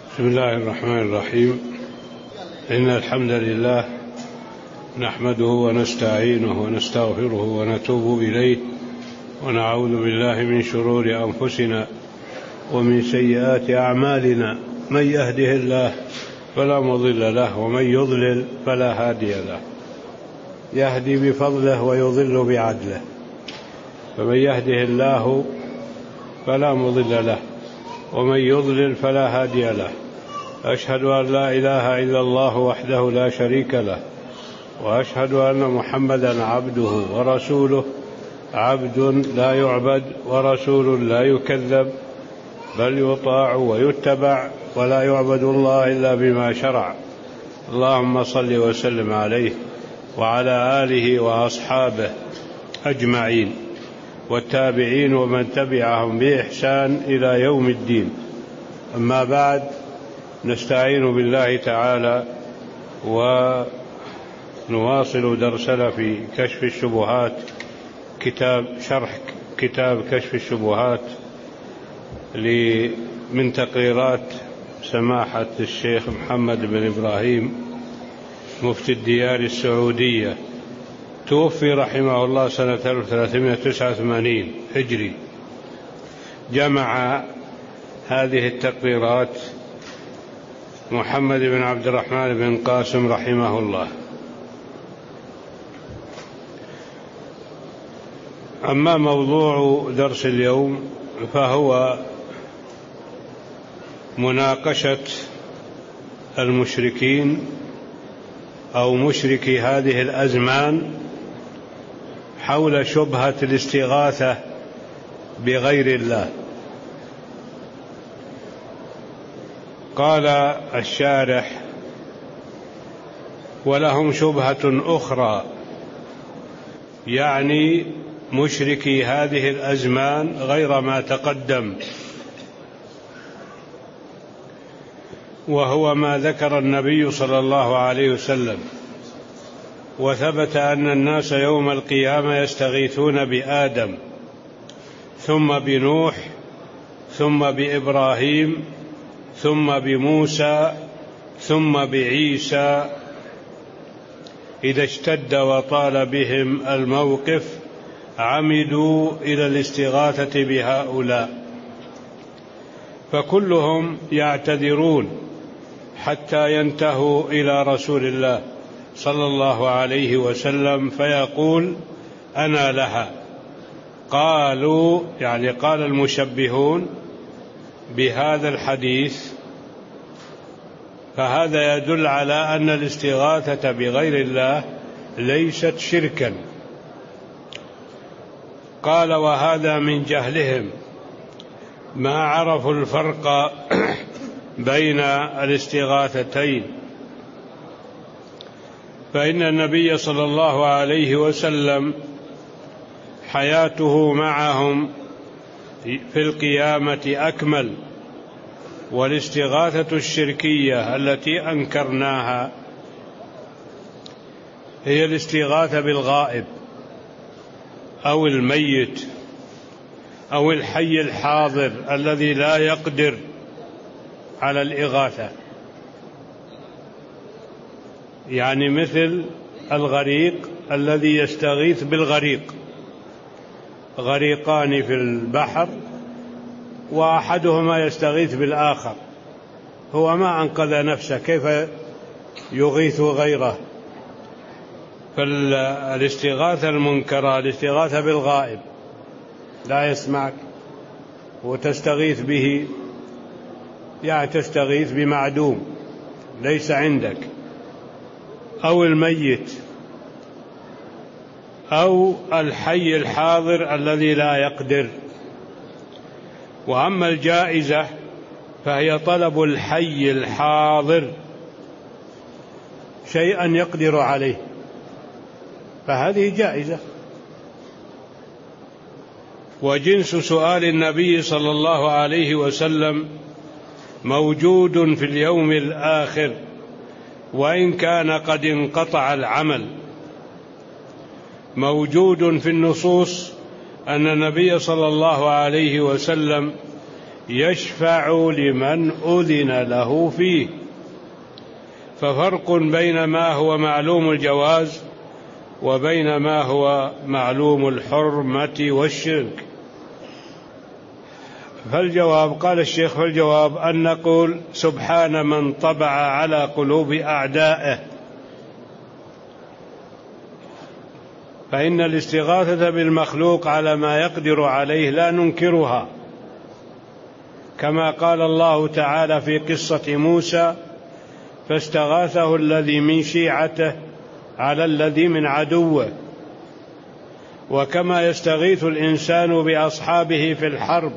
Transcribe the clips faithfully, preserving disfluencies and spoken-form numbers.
بسم الله الرحمن الرحيم. إن الحمد لله نحمده ونستعينه ونستغفره ونتوب إليه ونعوذ بالله من شرور أنفسنا ومن سيئات أعمالنا. من يهده الله فلا مضل له ومن يضلل فلا هادي له. يهدي بفضله ويضل بعدله، فمن يهده الله فلا مضل له ومن يضلل فلا هادي له. أشهد أن لا إله إلا الله وحده لا شريك له، وأشهد أن محمدا عبده ورسوله، عبد لا يعبد ورسول لا يكذب، بل يطاع ويتبع، ولا يعبد الله إلا بما شرع. اللهم صل وسلم عليه وعلى آله وأصحابه أجمعين، والتابعين ومن تبعهم بإحسان إلى يوم الدين. أما بعد، نستعين بالله تعالى ونواصل درسنا في كشف الشبهات، كتاب شرح كتاب كشف الشبهات من تقريرات سماحة الشيخ محمد بن إبراهيم مفتي الديار السعودية، توفي رحمه الله سنة ألف وثلاثمائة وتسعة وثمانين هجري. جمع هذه التقريرات محمد بن عبد الرحمن بن قاسم رحمه الله. أما موضوع درس اليوم فهو مناقشة المشركين أو مشركي هذه الأزمان حول شبهة الاستغاثة بغير الله. قال الشارح: ولهم شبهة أخرى، يعني مشركي هذه الأزمان غير ما تقدم، وهو ما ذكر النبي صلى الله عليه وسلم، وثبت أن الناس يوم القيامة يستغيثون بآدم، ثم بنوح، ثم بإبراهيم، ثم بموسى، ثم بعيسى، إذا اشتد وطال بهم الموقف عمدوا إلى الاستغاثة بهؤلاء، فكلهم يعتذرون حتى ينتهوا إلى رسول الله صلى الله عليه وسلم فيقول: أنا لها. قالوا، يعني قال المشبهون بهذا الحديث، فهذا يدل على أن الاستغاثة بغير الله ليست شركا. قال: وهذا من جهلهم، ما عرفوا الفرق بين الاستغاثتين، فإن النبي صلى الله عليه وسلم حياته معهم في القيامة أكمل، والاستغاثة الشركية التي أنكرناها هي الاستغاثة بالغائب أو الميت أو الحي الحاضر الذي لا يقدر على الإغاثة، يعني مثل الغريق الذي يستغيث بالغريق، غريقان في البحر وأحدهما يستغيث بالآخر، هو ما أنقذ نفسه، كيف يغيث غيره؟ فالاستغاثة المنكرة الاستغاثة بالغائب، لا يسمعك وتستغيث به، يعني تستغيث بمعدوم ليس عندك، أو الميت، أو الحي الحاضر الذي لا يقدر. وأما الجائزة فهي طلب الحي الحاضر شيئا يقدر عليه، فهذه جائزة. وجنس سؤال النبي صلى الله عليه وسلم موجود في اليوم الآخر، وإن كان قد انقطع العمل. موجود في النصوص أن النبي صلى الله عليه وسلم يشفع لمن أذن له فيه. ففرق بين ما هو معلوم الجواز وبين ما هو معلوم الحرمة والشرك. فالجواب، قال الشيخ، فالجواب أن نقول سبحان من طبع على قلوب أعدائه، فإن الاستغاثة بالمخلوق على ما يقدر عليه لا ننكرها، كما قال الله تعالى في قصة موسى: فاستغاثه الذي من شيعته على الذي من عدوه. وكما يستغيث الإنسان بأصحابه في الحرب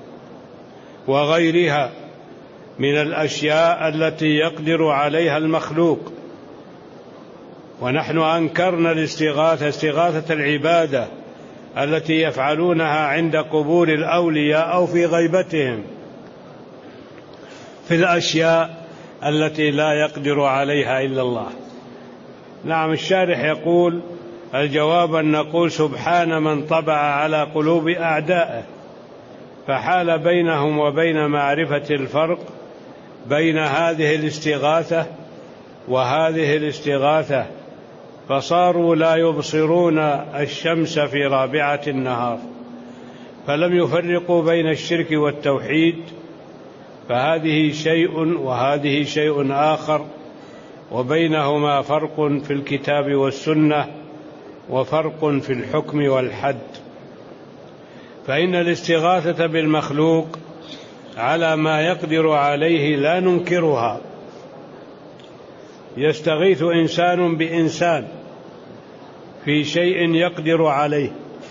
وغيرها من الأشياء التي يقدر عليها المخلوق. ونحن أنكرنا الاستغاثة، استغاثة العبادة التي يفعلونها عند قبور الأولياء أو في غيبتهم في الأشياء التي لا يقدر عليها إلا الله. نعم، الشارح يقول: الجواب أن نقول سبحان من طبع على قلوب أعدائه، فحال بينهم وبين معرفة الفرق بين هذه الاستغاثة وهذه الاستغاثة، فصاروا لا يبصرون الشمس في رابعة النهار، فلم يفرقوا بين الشرك والتوحيد، فهذه شيء وهذه شيء آخر، وبينهما فرق في الكتاب والسنة وفرق في الحكم والحد. فإن الاستغاثة بالمخلوق على ما يقدر عليه لا ننكرها. يستغيث إنسان بإنسان في شيء يقدر عليه،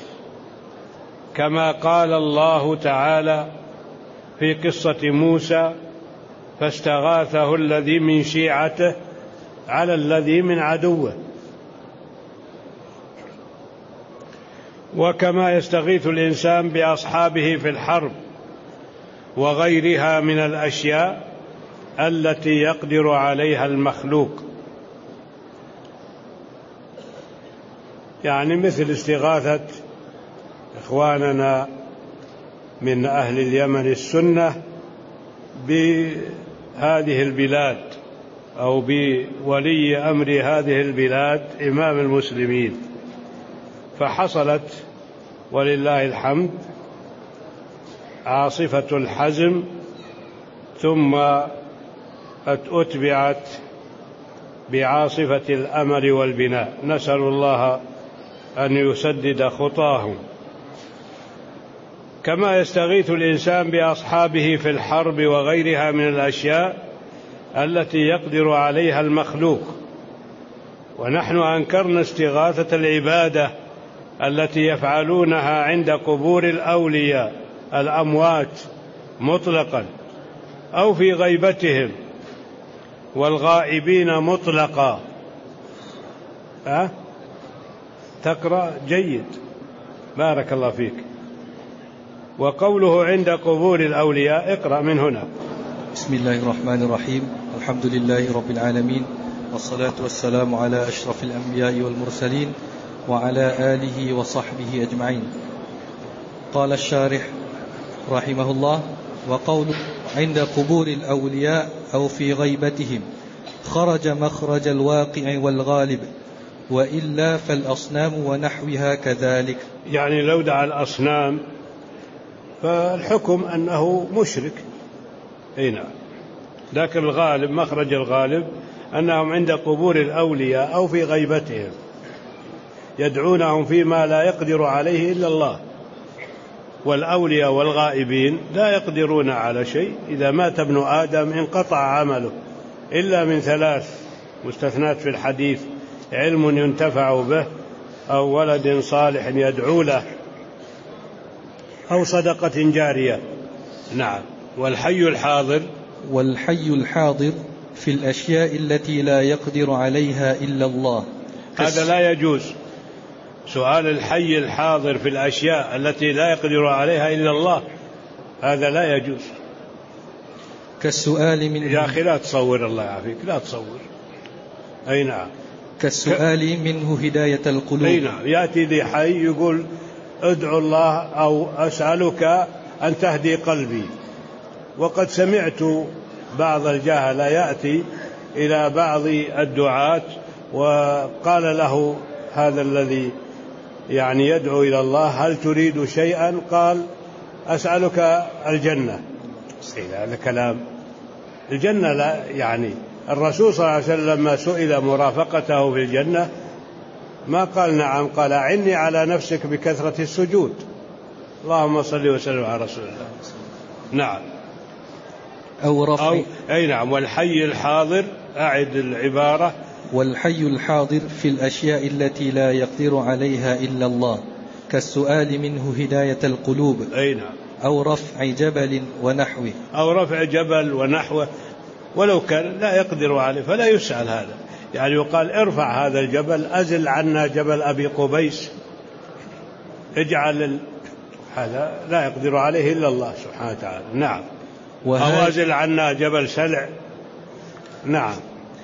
كما قال الله تعالى في قصة موسى: فاستغاثه الذي من شيعته على الذي من عدوه. وكما يستغيث الإنسان بأصحابه في الحرب وغيرها من الأشياء التي يقدر عليها المخلوق، يعني مثل استغاثة إخواننا من أهل اليمن السنة بهذه البلاد أو بولي أمر هذه البلاد إمام المسلمين، فحصلت ولله الحمد عاصفة الحزم، ثم أتبعت بعاصفة الأمل والبناء. نسأل الله أن يسدد خطاهم. كما يستغيث الإنسان بأصحابه في الحرب وغيرها من الأشياء التي يقدر عليها المخلوق. ونحن أنكرنا استغاثة العبادة التي يفعلونها عند قبور الأولياء الأموات مطلقا أو في غيبتهم، والغائبين مطلقا. أه؟ تقرأ جيد، بارك الله فيك. وقوله عند قبور الأولياء، اقرأ من هنا. بسم الله الرحمن الرحيم، الحمد لله رب العالمين، والصلاة والسلام على أشرف الأنبياء والمرسلين وعلى آله وصحبه أجمعين. قال الشارح رحمه الله: وقول عند قبور الأولياء أو في غيبتهم خرج مخرج الواقع والغالب، وإلا فالأصنام ونحوها كذلك. يعني لو دعا الأصنام فالحكم أنه مشرك، هنا، لكن الغالب، مخرج الغالب أنهم عند قبور الأولياء أو في غيبتهم يدعونهم فيما لا يقدر عليه إلا الله، والأولياء والغائبين لا يقدرون على شيء. إذا مات ابن آدم انقطع عمله إلا من ثلاث مستثنات في الحديث: علم ينتفع به، أو ولد صالح يدعو له، أو صدقة جارية. نعم. والحي الحاضر والحي الحاضر في الأشياء التي لا يقدر عليها إلا الله، هذا لا يجوز. سؤال الحي الحاضر في الأشياء التي لا يقدر عليها إلا الله، هذا لا يجوز. كالسؤال منه يا أخي لا تصور، الله يعافيك، لا تصور. أي نعم. كالسؤال منه هداية القلوب. أي نعم. يأتي ذي حي يقول ادعو الله أو أسألك أن تهدي قلبي، وقد سمعت بعض الجهلة يأتي إلى بعض الدعاة وقال له هذا الذي يعني يدعو إلى الله: هل تريد شيئا؟ قال: أسألك الجنة. هذا كلام. الجنة لا يعني الرسول صلى الله عليه وسلم لما سئل مرافقته في الجنة ما قال نعم، قال: أعني على نفسك بكثرة السجود. اللهم صل وسلم على رسول الله. نعم. أو رفع أو أي نعم. والحي الحاضر، أعد العبارة. والحي الحاضر في الأشياء التي لا يقدر عليها إلا الله، كالسؤال منه هداية القلوب. أي نعم. أو رفع جبل ونحوه. أو رفع جبل ونحوه، ولو كان لا يقدر عليه فلا يسأل هذا. يعني يقال: ارفع هذا الجبل، أزل عنا جبل أبي قبيس، اجعل ال... هذا لا يقدر عليه إلا الله سبحانه وتعالى. نعم. أو أزل عنا جبل سلع. نعم.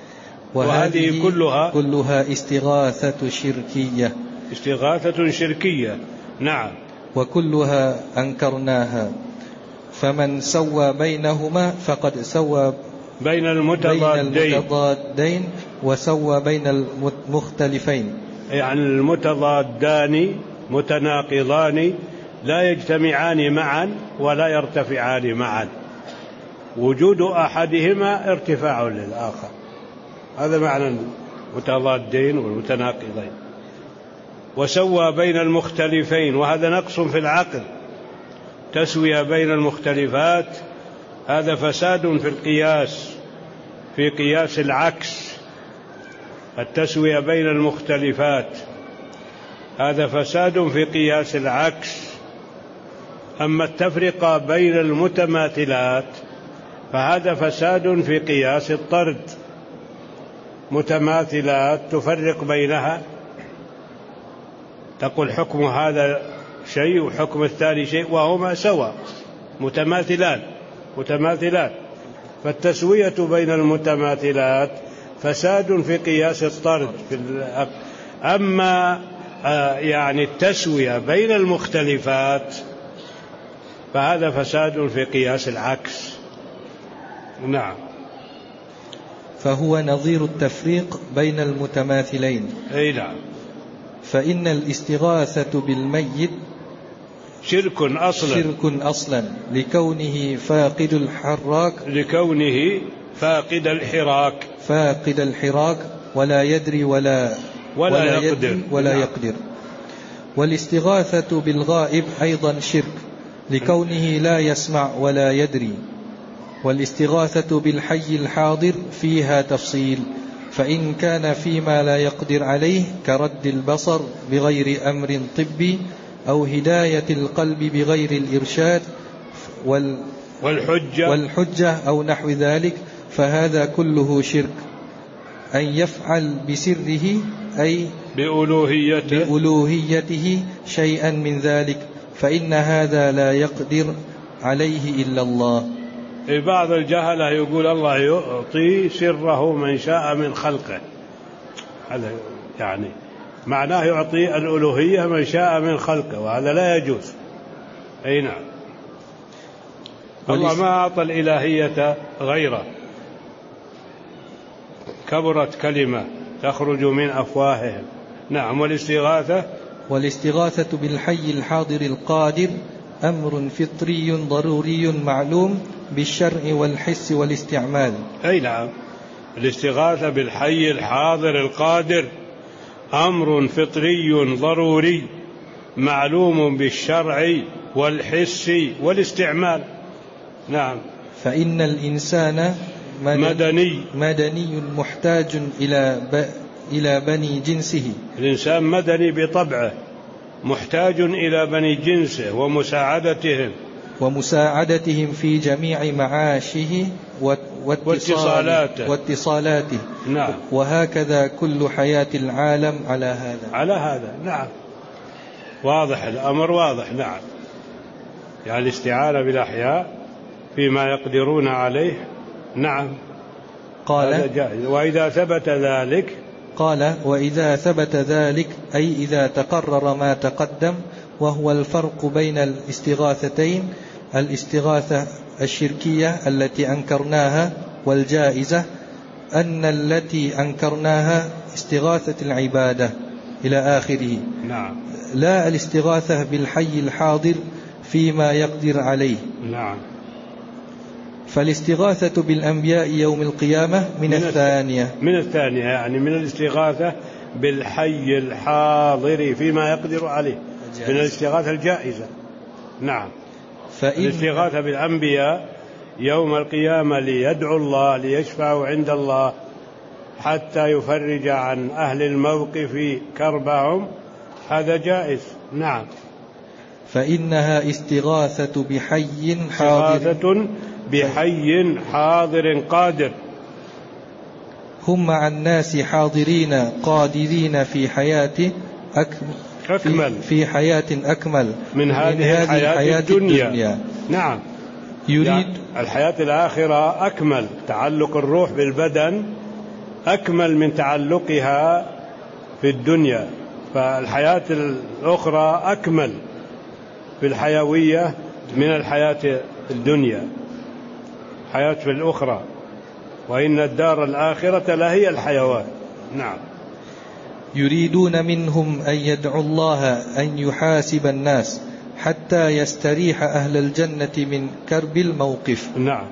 وهذه كلها كلها استغاثة شركية. استغاثة شركية. نعم. وكلها أنكرناها، فمن سوى بينهما فقد سوى بين المتضادين, بين المتضادين وسوى بين المختلفين. يعني المتضادان متناقضان لا يجتمعان معا ولا يرتفعان معا، وجود أحدهما ارتفاع للآخر. هذا معنى المتضادين والمتناقضين. وسوى بين المختلفين، وهذا نقص في العقل. تسوية بين المختلفات هذا فساد في القياس، في قياس العكس. التسوية بين المختلفات هذا فساد في قياس العكس. أما التفرقة بين المتماثلات فهذا فساد في قياس الطرد. متماثلات تفرق بينها، تقول حكم هذا شيء وحكم الثاني شيء وهما سوا، متماثلان متماثلات. فالتسوية بين المتماثلات فساد في قياس الطرد. أما يعني التسوية بين المختلفات فهذا فساد في قياس العكس. نعم. فهو نظير التفريق بين المتماثلين. أي نعم. فإن الاستغاثة بالميت شرك أصلا شرك أصلا لكونه فاقد الحراك لكونه فاقد الحراك فاقد الحراك ولا يدري ولا ولا, ولا يقدر ولا نعم. يقدر. والاستغاثة بالغائب أيضا شرك لكونه لا يسمع ولا يدري. والاستغاثة بالحي الحاضر فيها تفصيل، فإن كان فيما لا يقدر عليه كرد البصر بغير أمر طبي، أو هداية القلب بغير الإرشاد وال والحجة, والحجة أو نحو ذلك، فهذا كله شرك. أن يفعل بسره أي بألوهيته, بألوهيته شيئا من ذلك، فإن هذا لا يقدر عليه إلا الله. بعض الجهلة يقول الله يعطي سره من شاء من خلقه، هذا يعني معناه يعطي الألوهية من شاء من خلقه، وهذا لا يجوز. أي نعم. الله ما أعطى الإلهية غيره. كبرت كلمة تخرج من أفواههم. نعم. والاستغاثة والاستغاثة بالحي الحاضر القادر أمر فطري ضروري معلوم بالشرع والحس والاستعمال. أي نعم. الاستغاثة بالحي الحاضر القادر أمر فطري ضروري معلوم بالشرع والحس والاستعمال. نعم. فإن الإنسان مدني مدني محتاج إلى ب... إلى بني جنسه. الإنسان مدني بطبعه، محتاج إلى بني جنسه ومساعدتهم ومساعدتهم في جميع معاشه واتصالاته واتصالاته. نعم. وهكذا كل حياة العالم على هذا على هذا. نعم. واضح الأمر، واضح. نعم. يعني الاستعانة بالأحياء فيما يقدرون عليه. نعم. قال هذا جائز. وإذا ثبت ذلك قال وإذا ثبت ذلك أي إذا تقرر ما تقدم، وهو الفرق بين الاستغاثتين، الاستغاثة الشركية التي أنكرناها، والجائزة أن التي أنكرناها استغاثة العبادة إلى آخره. نعم. لا الاستغاثة بالحي الحاضر فيما يقدر عليه. نعم. فالاستغاثة بالأنبياء يوم القيامة من, من الثانية من الثانية يعني من الاستغاثة بالحي الحاضر فيما يقدر عليه، من الاستغاثة الجائزة. نعم. فإن الاستغاثة بالأنبياء يوم القيامة ليدعو الله ليشفعوا عند الله حتى يفرج عن أهل الموقف كربهم، هذا جائز. نعم. فإنها استغاثة بحي حاضر استغاثة بحي حاضر قادر، هم مع الناس حاضرين قادرين في حياته أكمل في, في حياة أكمل من هذه, من هذه الحياة, الحياة الدنيا. الدنيا. نعم. يريد يعني الحياة الآخرة أكمل، تعلق الروح بالبدن أكمل من تعلقها في الدنيا، فالحياة الأخرى أكمل في الحيوية من الحياة الدنيا، حياة في الأخرى، وإن الدار الآخرة لهي الحيوان. نعم. يريدون منهم أن يدعوا الله أن يحاسب الناس حتى يستريح أهل الجنة من كرب الموقف. نعم.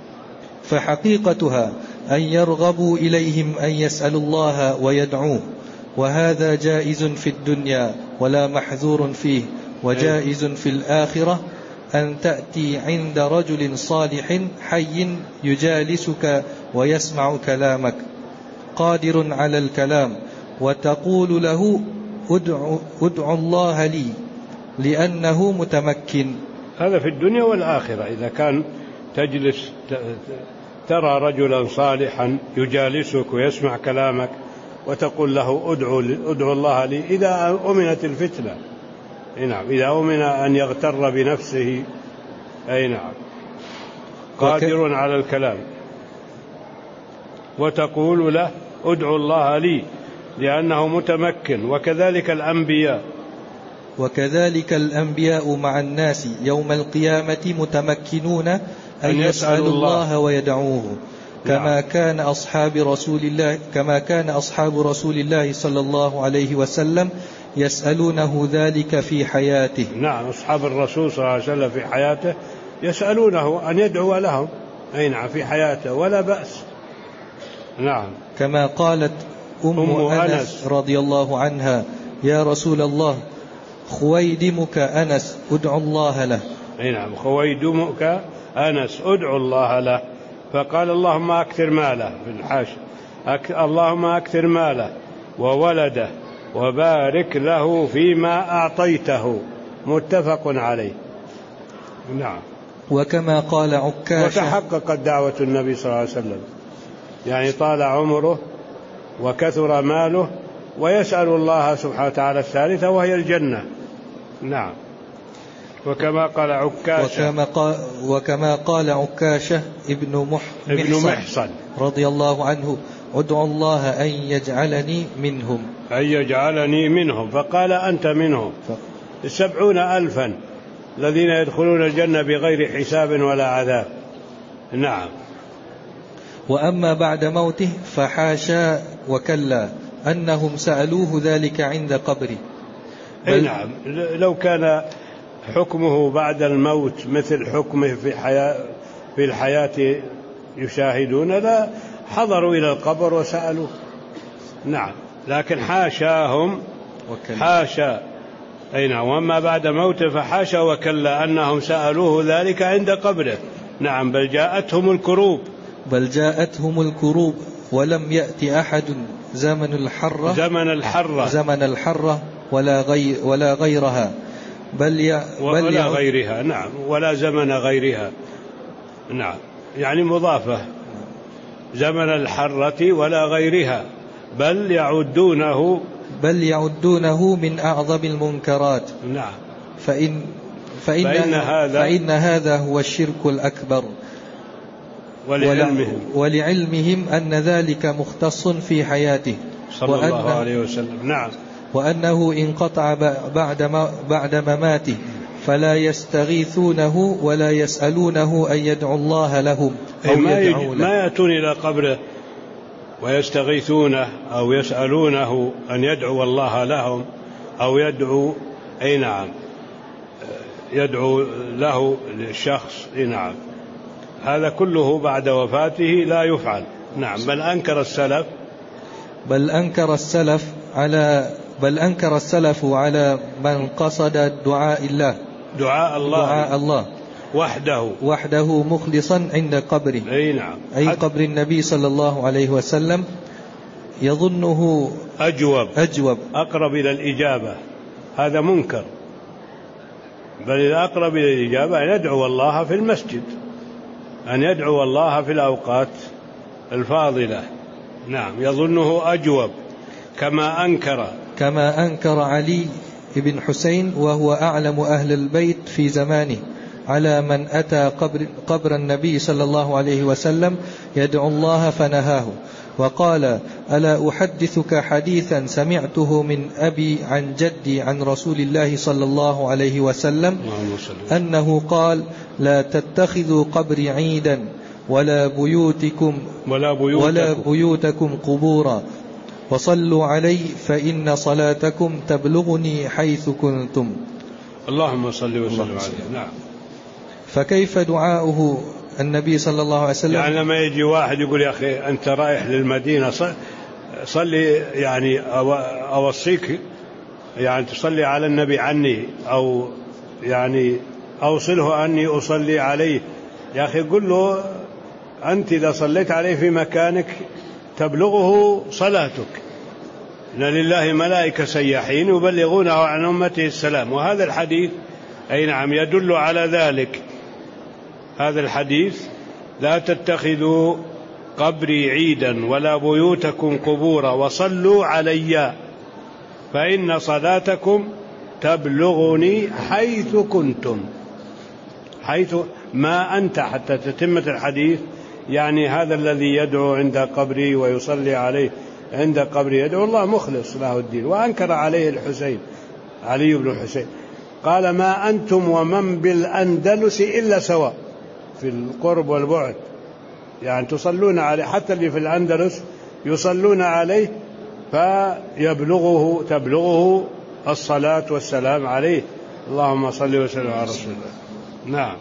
فحقيقتها أن يرغبوا إليهم أن يسألوا الله ويدعوه، وهذا جائز في الدنيا ولا محذور فيه، وجائز في الآخرة أن تأتي عند رجل صالح حي يجالسك ويسمع كلامك قادر على الكلام، وتقول له ادعو, ادعو الله لي لأنه متمكن. هذا في الدنيا والآخرة. إذا كان تجلس ترى رجلا صالحا يجالسك ويسمع كلامك وتقول له ادعو, ادعو الله لي، إذا أمنت الفتنة. نعم. إذا أمن أن يغتر بنفسه، أي نعم، قادر وك... على الكلام، وتقول له ادعو الله لي لأنه متمكن. وكذلك الأنبياء وكذلك الأنبياء مع الناس يوم القيامة متمكنون أن يسألوا الله ويدعوه، كما كان أصحاب رسول الله كما كان أصحاب رسول الله صلى الله عليه وسلم يسألونه ذلك في حياته. نعم. أصحاب الرسول صلى الله عليه وسلم في حياته يسألونه أن يدعو لهم، أي نعم، في حياته، ولا بأس. نعم. كما قالت أم, أم أنس, أنس رضي الله عنها: يا رسول الله خويدمك أنس ادعو الله له. أي نعم. خويدمك أنس ادعو الله له، فقال اللهم أكثر ماله في الحاشا، أك... اللهم أكثر ماله وولده وبارك له فيما أعطيته، متفق عليه. نعم. وكما قال عكاشة، وتحققت دعوة النبي صلى الله عليه وسلم، يعني طال عمره وكثر ماله ويسأل الله سبحانه وتعالى الثالثة وهي الجنة. نعم. وكما قال عكاشة وكما قال, وكما قال عكاشة ابن, مح ابن محصن رضي الله عنه: ادعو الله أن يجعلني منهم أن يجعلني منهم فقال أنت منهم. السبعون ألفا الذين يدخلون الجنة بغير حساب ولا عذاب. نعم. وأما بعد موته فحاشا وكلا أنهم سألوه ذلك عند قبره. نعم. لو كان حكمه بعد الموت مثل حكمه في حياة في الحياة يشاهدون، لا حضروا إلى القبر وسألوا. نعم. لكن حاشاهم حاشا. أي نعم. وأما بعد موته فحاشا وكلا أنهم سألوه ذلك عند قبره. نعم. بل جاءتهم الكروب بل جاءتهم الكروب ولم يأتي أحد زمن الحرة زمن الحرة زمن الحرة ولا غير ولا غيرها بل, ي... بل ولا غيرها. نعم. ولا زمن غيرها. نعم. يعني مضافة، زمن الحرة ولا غيرها، بل يعدونه بل يعدونه من أعظم المنكرات. نعم. فإن فإن, فإن, هذا, فإن هذا هو الشرك الأكبر. ولعلمهم, ولعلمهم أن ذلك مختص في حياته صلى الله عليه وسلم. نعم. وأنه انقطع بعد, ما بعد مماته فلا يستغيثونه ولا يسألونه أن يدعو الله لهم أو ما, يدعو له. ما يأتون إلى قبره ويستغيثونه أو يسألونه أن يدعو الله لهم أو يدعو أي نعم يدعو له للشخص أي نعم، هذا كله بعد وفاته لا يفعل. نعم. بل أنكر السلف بل أنكر السلف على بل أنكر السلف على من قصد دعاء الله دعاء الله, دعاء الله وحده وحده مخلصا عند قبره، أي نعم، أي قبر النبي صلى الله عليه وسلم، يظنه أجوب أجوب أقرب إلى الإجابة. هذا منكر، بل الأقرب إلى الإجابة أن يدعو الله في المسجد، أن يدعو الله في الأوقات الفاضلة. نعم. يظنه أجوب كما أنكر كما أنكر علي بن حسين وهو أعلم أهل البيت في زمانه على من أتى قبر, قبر النبي صلى الله عليه وسلم يدعو الله فنهاه، وقال: ألا أحدثك حديثا سمعته من أبي عن جدي عن رسول الله صلى الله عليه وسلم أنه قال: لا تتخذوا قبري عيدا ولا بيوتكم ولا بيوتكم, ولا بيوتكم قبورا، وصلوا علي فإن صلاتكم تبلغني حيث كنتم. اللهم صل وسلم عليه. نعم. فكيف دعاؤه النبي صلى الله عليه وسلم؟ يعني لما يجي واحد يقول: يا أخي أنت رايح للمدينة صلي، يعني أوصيك يعني تصلي على النبي عني، أو يعني أوصله أني أصلي عليه. يا أخي قل له: أنت إذا صليت عليه في مكانك تبلغه صلاتك، إن لله ملائكة سياحين يبلغونه عن أمته السلام. وهذا الحديث أي نعم يدل على ذلك. هذا الحديث: لا تتخذوا قبري عيدا ولا بيوتكم قبورا وصلوا علي فإن صلاتكم تبلغني حيث كنتم. حيث ما أنت، حتى تتمة الحديث، يعني هذا الذي يدعو عند قبري ويصلي عليه عند قبري يدعو الله مخلص له الدين. وأنكر عليه الحسين، علي بن الحسين، قال: ما أنتم ومن بالأندلس إلا سواء في القرب والبعد، يعني تصلون عليه، حتى اللي في الأندلس يصلون عليه فيبلغه تبلغه الصلاة والسلام عليه. اللهم صل وسلم على رسول الله. نعم.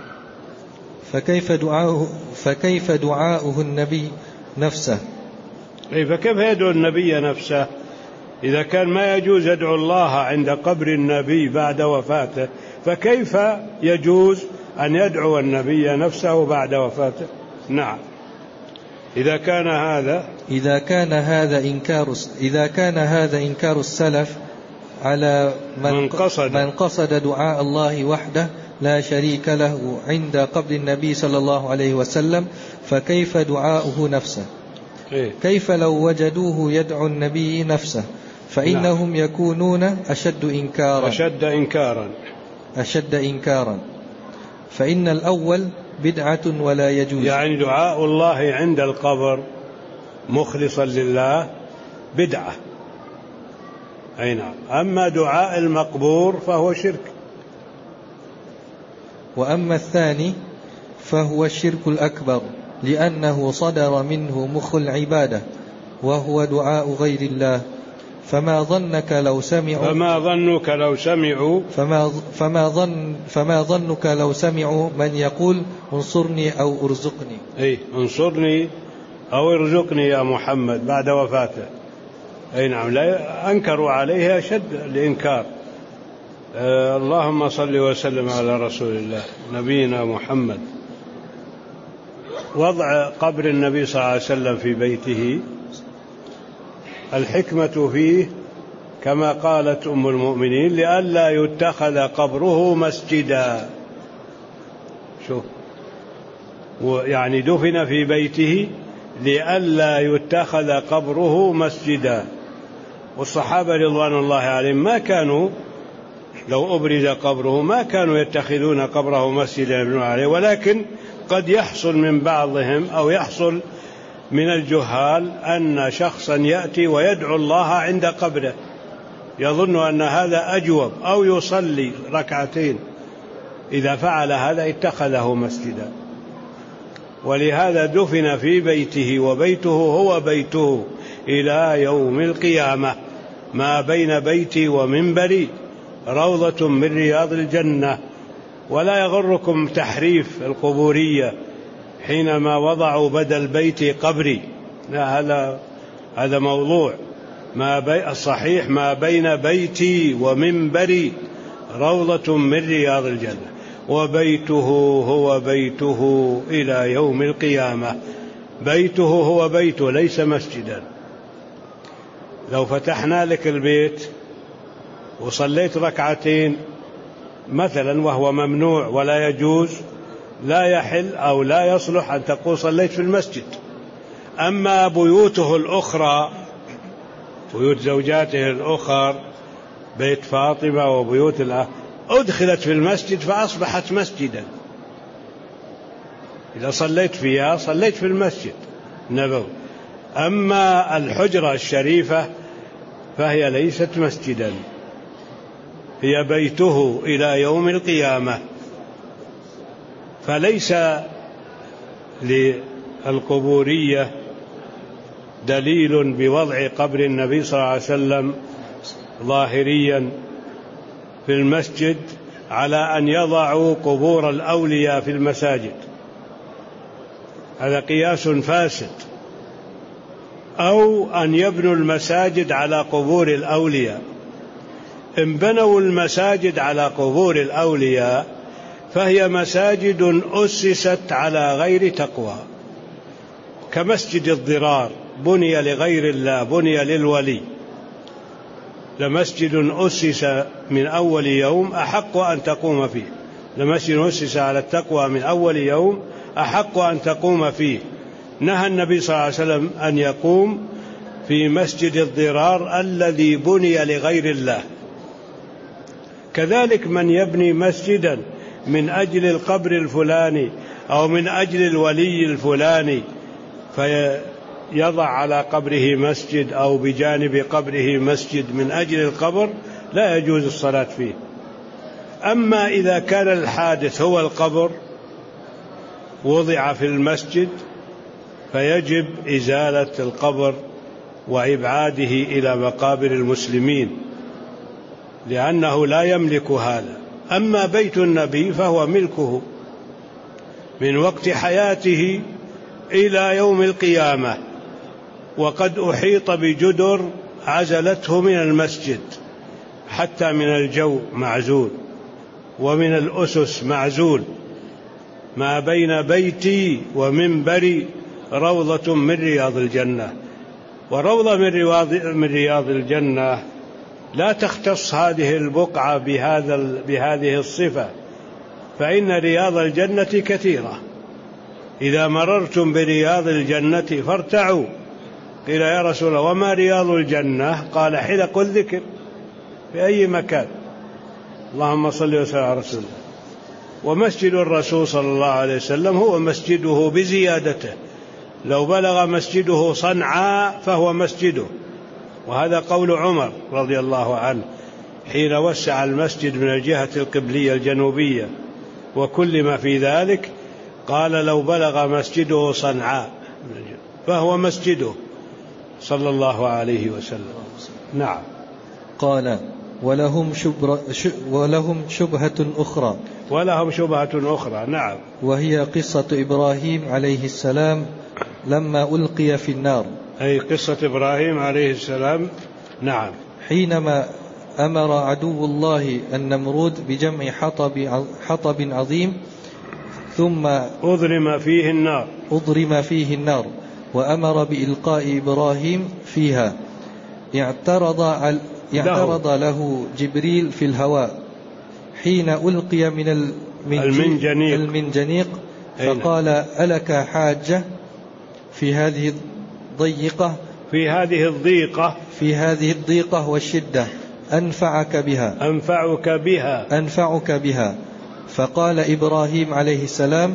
فكيف دعاؤه فكيف دعاؤه النبي نفسه؟ أي فكيف يدعو النبي نفسه إذا كان ما يجوز يدعو الله عند قبر النبي بعد وفاته؟ فكيف يجوز أن يدعو النبي نفسه بعد وفاته؟ نعم. إذا كان هذا إذا كان هذا إنكار إذا كان هذا إنكار السلف على من, من قصد من قصد دعاء الله وحده لا شريك له عند قبر النبي صلى الله عليه وسلم، فكيف دعاؤه نفسه؟ إيه؟ كيف لو وجدوه يدعو النبي نفسه فإنهم نعم. يكونون أشد إنكارا أشد إنكارا أشد إنكارا فإن الأول بدعة ولا يجوز. يعني دعاء الله عند القبر مخلصا لله بدعة، أي نعم. أما دعاء المقبور فهو شرك. وأما الثاني فهو الشرك الأكبر، لأنه صدر منه مخ العبادة وهو دعاء غير الله. فما ظنك لو سمعوا فما ظنك لو سمعوا فما فما ظن فما ظنك لو سمعوا من يقول: انصرني أو ارزقني. أي انصرني أو ارزقني يا محمد بعد وفاته. أي نعم. لا أنكروا عليه أشد الإنكار. آه اللهم صل وسلم على رسول الله نبينا محمد. وضع قبر النبي صلى الله عليه وسلم في بيته، الحكمة فيه كما قالت أم المؤمنين: لئلا يتخذ قبره مسجدا. شوف، يعني دفن في بيته لئلا يتخذ قبره مسجدا. والصحابة رضوان الله عليهم ما كانوا، لو أبرز قبره ما كانوا يتخذون قبره مسجدا يبنون عليه، ولكن قد يحصل من بعضهم أو يحصل من الجهال أن شخصا يأتي ويدعو الله عند قبره، يظن أن هذا أجوب، أو يصلي ركعتين إذا فعل هذا اتخذه مسجدا. ولهذا دفن في بيته، وبيته هو بيته إلى يوم القيامة. ما بين بيتي ومنبري روضة من رياض الجنة. ولا يغركم تحريف القبورية حينما وضعوا بدل بيتي قبري، لا، هذا هذا موضوع. ما بي الصحيح ما بين بيتي ومنبري روضة من رياض الجنة، وبيته هو بيته إلى يوم القيامة. بيته هو بيته ليس مسجدا. لو فتحنا لك البيت وصليت ركعتين مثلا وهو ممنوع ولا يجوز، لا يحل أو لا يصلح أن تقول صليت في المسجد. أما بيوته الأخرى، بيوت زوجاته الأخر، بيت فاطمة وبيوت الأخ، أدخلت في المسجد فأصبحت مسجدا. إذا صليت فيها صليت في المسجد النبوي. أما الحجرة الشريفة فهي ليست مسجدا، هي بيته إلى يوم القيامة. فليس للقبورية دليل بوضع قبر النبي صلى الله عليه وسلم ظاهريا في المسجد على أن يضعوا قبور الأولياء في المساجد. هذا قياس فاسد. أو أن يبنوا المساجد على قبور الأولياء. إن بنوا المساجد على قبور الأولياء فهي مساجد أسست على غير تقوى، كمسجد الضرار بني لغير الله، بني للولي. لمسجد أسس من أول يوم أحق أن تقوم فيه، لمسجد أسس على التقوى من أول يوم أحق أن تقوم فيه. نهى النبي صلى الله عليه وسلم أن يقوم في مسجد الضرار الذي بني لغير الله. كذلك من يبني مسجدا من أجل القبر الفلاني أو من أجل الولي الفلاني فيضع على قبره مسجد أو بجانب قبره مسجد من أجل القبر، لا يجوز الصلاة فيه. أما إذا كان الحادث هو القبر وضع في المسجد فيجب إزالة القبر وإبعاده إلى مقابر المسلمين، لأنه لا يملك هذا. أما بيت النبي فهو ملكه من وقت حياته إلى يوم القيامة، وقد أحيط بجدر عزلته من المسجد، حتى من الجو معزول ومن الأسس معزول. ما بين بيتي ومنبري روضة من رياض الجنة. وروضة من رياض الجنة لا تختص هذه البقعة بهذا بهذه الصفة، فإن رياض الجنة كثيرة. إذا مررتم برياض الجنة فارتعوا. قيل يا رسول الله وما رياض الجنة؟ قال حلق الذكر في أي مكان. اللهم صل وسلم على رسول الله. ومسجد الرسول صلى الله عليه وسلم هو مسجده بزيادته، لو بلغ مسجده صنعاء فهو مسجده. وهذا قول عمر رضي الله عنه حين وسع المسجد من الجهة القبلية الجنوبية وكل ما في ذلك، قال لو بلغ مسجده صنعاء فهو مسجده صلى الله عليه وسلم. نعم. قال ولهم, شبر ولهم شبهة أخرى ولهم شبهة أخرى نعم، وهي قصة إبراهيم عليه السلام لما ألقي في النار. أي قصة إبراهيم عليه السلام. نعم. حينما أمر عدو الله النمرود بجمع حطب, حطب عظيم ثم أضرم فيه النار أضرم فيه النار وأمر بإلقاء إبراهيم فيها. اعترض, اعترض له جبريل في الهواء حين ألقي من المنجنيق, المنجنيق فقال ألك حاجة في هذه الضيقة في هذه الضيقة في هذه الضيقة والشدة أنفعك بها أنفعك بها أنفعك بها فقال إبراهيم عليه السلام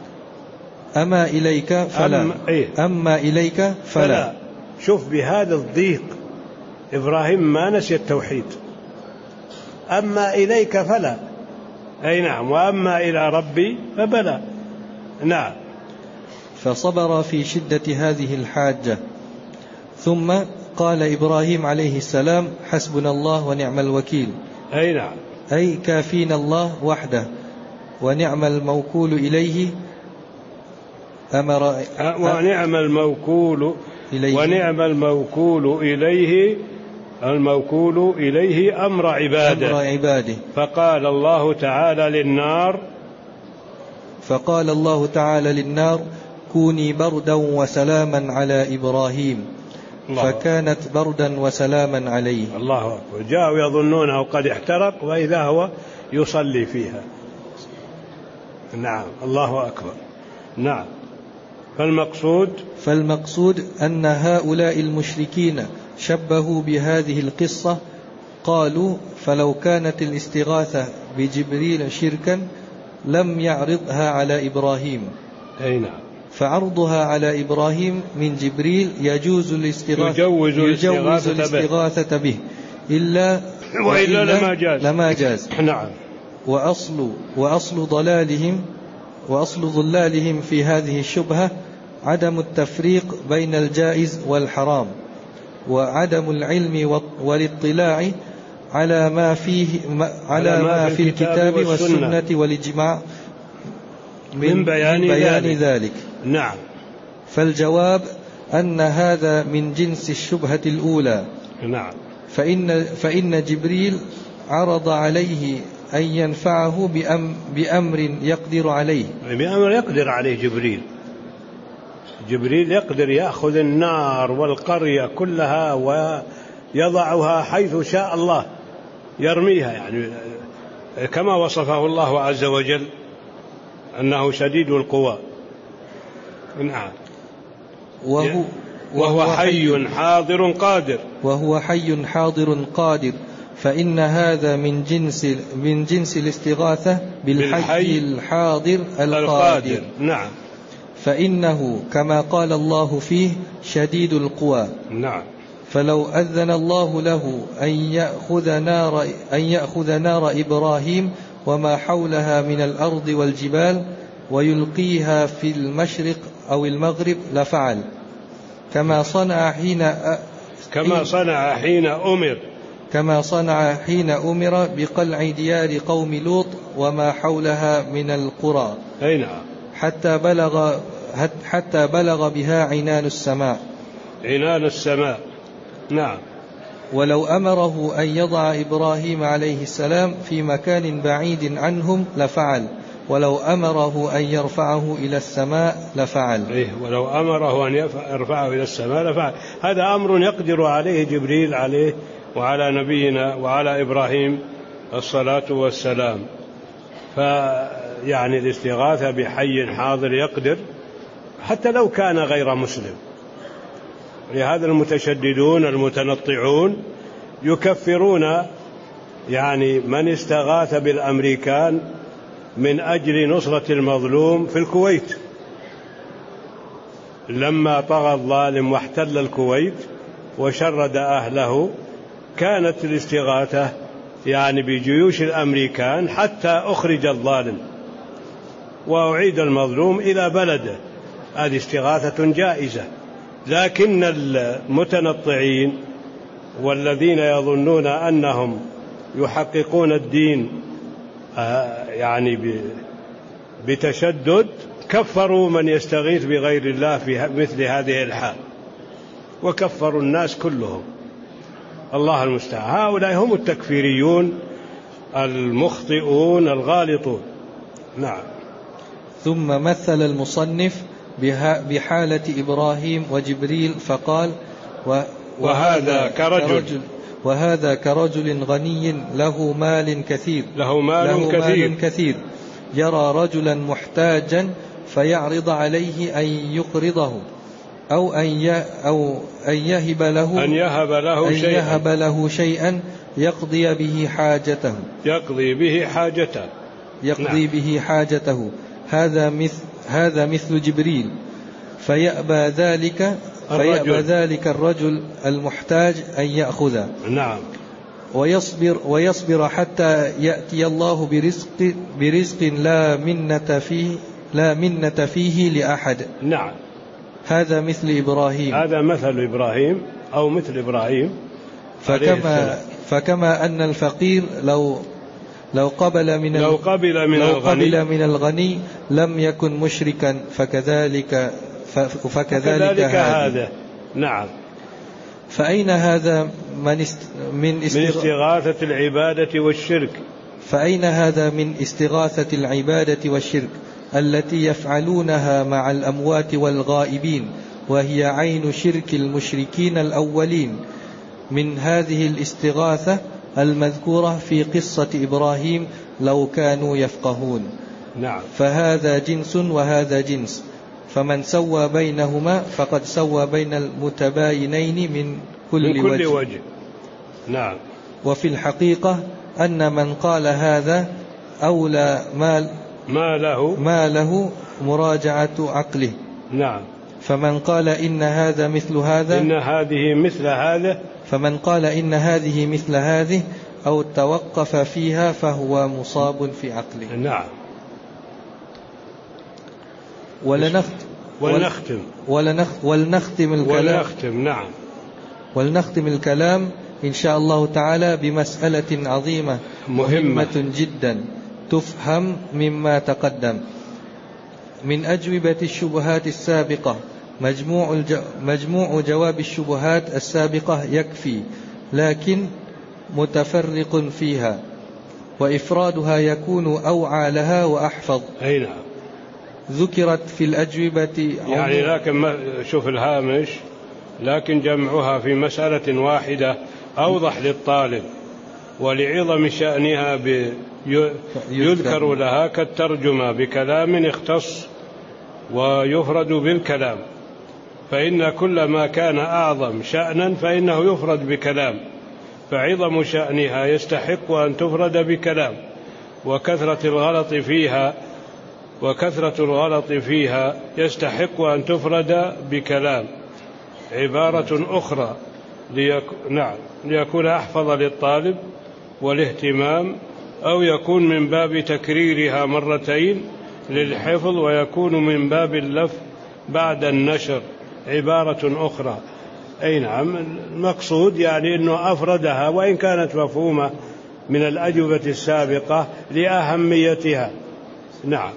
أما إليك فلا أما, إيه؟ أما إليك فلا, فلا. شوف بهذا الضيق إبراهيم ما نسي التوحيد. أما إليك فلا، أي نعم، وأما إلى ربي فبلى. نعم. فصبر في شدة هذه الحاجة. ثم قال إبراهيم عليه السلام: حسبنا الله ونعم الوكيل. أي نعم، أي كافينا الله وحده ونعم الموكول إليه. أمر ونعم الموكول إليه ونعم الموكول إليه الموكول إليه أمر عباده. أمر عباده. فقال الله تعالى للنار فقال الله تعالى للنار: كوني بردا وسلاما على إبراهيم. فكانت بردا وسلاما عليه. الله أكبر. جاءوا يظنونه قد احترق وإذا هو يصلي فيها. نعم، الله أكبر. نعم. فالمقصود فالمقصود أن هؤلاء المشركين شبهوا بهذه القصة. قالوا: فلو كانت الاستغاثة بجبريل شركا لم يعرضها على إبراهيم. أي نعم. فعرضها على إبراهيم من جبريل يجوز الاستغاثة, يجوز يجوز الاستغاثة به إلا وإلا لما جاز, لما جاز. نعم. وأصل, وأصل ضلالهم وأصل ضلالهم في هذه الشبهة عدم التفريق بين الجائز والحرام، وعدم العلم والاطلاع على ما فيه على ما في الكتاب والسنة والإجماع من, من بيان, بيان ذلك. ذلك. نعم. فالجواب أن هذا من جنس الشبهة الأولى. نعم. فإن, فإن جبريل عرض عليه أن ينفعه بأم بأمر يقدر عليه. بأمر يقدر عليه جبريل. جبريل يقدر يأخذ النار والقرية كلها ويضعها حيث شاء الله، يرميها، يعني كما وصفه الله عز وجل أنه شديد القوى. نعم. وهو, وهو حي حاضر قادر. وهو حي حاضر قادر. فإن هذا من جنس من جنس الاستغاثة بالحي الحاضر القادر. القادر. نعم. فإنه كما قال الله فيه شديد القوى. نعم. فلو أذن الله له أن يأخذ نار أن يأخذ نار إبراهيم وما حولها من الأرض والجبال ويلقيها في المشرق أو المغرب لفعل، كما صنع حين كما صنع حين أمر كما صنع حين أمر بقلع ديار قوم لوط وما حولها من القرى. أي نعم. حتى بلغ حتى بلغ بها عنان السماء. عنان السماء. نعم. ولو أمره أن يضع إبراهيم عليه السلام في مكان بعيد عنهم لفعل، ولو أمره أن يرفعه إلى السماء لفعل. إيه، ولو أمره أن يرفعه إلى السماء لفعل. هذا أمر يقدر عليه جبريل عليه وعلى نبينا وعلى إبراهيم الصلاة والسلام. فيعني الاستغاثة بحي حاضر يقدر حتى لو كان غير مسلم. لهذا المتشددون المتنطعون يكفرون يعني من استغاث بالأمريكان من أجل نصرة المظلوم في الكويت. لما طغى الظالم واحتل الكويت وشرد أهله كانت الاستغاثة يعني بجيوش الأمريكان حتى أخرج الظالم وأعيد المظلوم إلى بلده. هذه استغاثة جائزة. لكن المتنطعين والذين يظنون أنهم يحققون الدين يعني بتشدد كفروا من يستغيث بغير الله في مثل هذه الحال، وكفروا الناس كلهم. الله المستعان. هؤلاء هم التكفيريون المخطئون الغالطون. نعم. ثم مثل المصنف بحالة إبراهيم وجبريل فقال: وهذا كرجل وهذا كرجل غني له مال كثير له مال, له كثير. مال كثير يرى رجلا محتاجا فيعرض عليه أن يقرضه أو أن أو أن يهب له أن يهب له أن شيئا يهب له شيئا يقضي به حاجته يقضي به حاجته يقضي نعم. به حاجته. هذا مثل هذا مثل جبريل. فيأبى ذلك فيأبى ذلك الرجل المحتاج أن يأخذه. نعم. ويصبر, ويصبر حتى يأتي الله برزق, برزق لا منة فيه, لا منة فيه لأحد. نعم. هذا مثل إبراهيم. هذا مثل إبراهيم أو مثل إبراهيم. فكما, فكما أن الفقير لو لو قبل من لو قبل من, لو الغني, قبل من الغني لم يكن مشركا، فكذلك فكذلك, فكذلك هذا. هذا. نعم. فأين هذا من است من, استغ... من استغاثة العبادة والشرك؟ فأين هذا من استغاثة العبادة والشرك التي يفعلونها مع الأموات والغائبين، وهي عين شرك المشركين الأولين من هذه الاستغاثة المذكورة في قصة إبراهيم لو كانوا يفقهون. نعم. فهذا جنس وهذا جنس، فمن سوى بينهما فقد سوى بين المتباينين من كل, من كل وجه. وجه. نعم. وفي الحقيقة أن من قال هذا أولى ما, ما, له ما له مراجعة عقله. نعم. فمن قال إن هذا مثل هذا إن هذه مثل هذا فمن قال إن هذه مثل هذه أو توقف فيها فهو مصاب في عقله. نعم. ولنخت ولنختم ولنخ ولنختم الكلام ولنختم نعم ولنختم الكلام إن شاء الله تعالى بمسألة عظيمة مهمة, مهمة جدا تفهم مما تقدم من أجوبة الشبهات السابقة. مجموع, الج... مجموع جواب الشبهات السابقة يكفي، لكن متفرق فيها، وإفرادها يكون أوعى لها وأحفظ. أي نعم. ذكرت في الأجوبة يعني لكن ما شوف الهامش، لكن جمعها في مسألة واحدة أوضح للطالب، ولعظم شأنها ب... يذكر لها كالترجمة بكلام اختص ويفرد بالكلام، فإن كل ما كان أعظم شأنا فإنه يفرد بكلام، فعظم شأنها يستحق أن تفرد بكلام، وكثرة الغلط فيها وكثرة الغلط فيها يستحق أن تفرد بكلام عبارة أخرى ليك... نعم ليكون أحفظ للطالب والاهتمام، أو يكون من باب تكريرها مرتين للحفظ، ويكون من باب اللف بعد النشر عبارة أخرى. أي نعم. المقصود يعني أنه أفردها وإن كانت مفهومة من الأجوبة السابقة لأهميتها. نعم.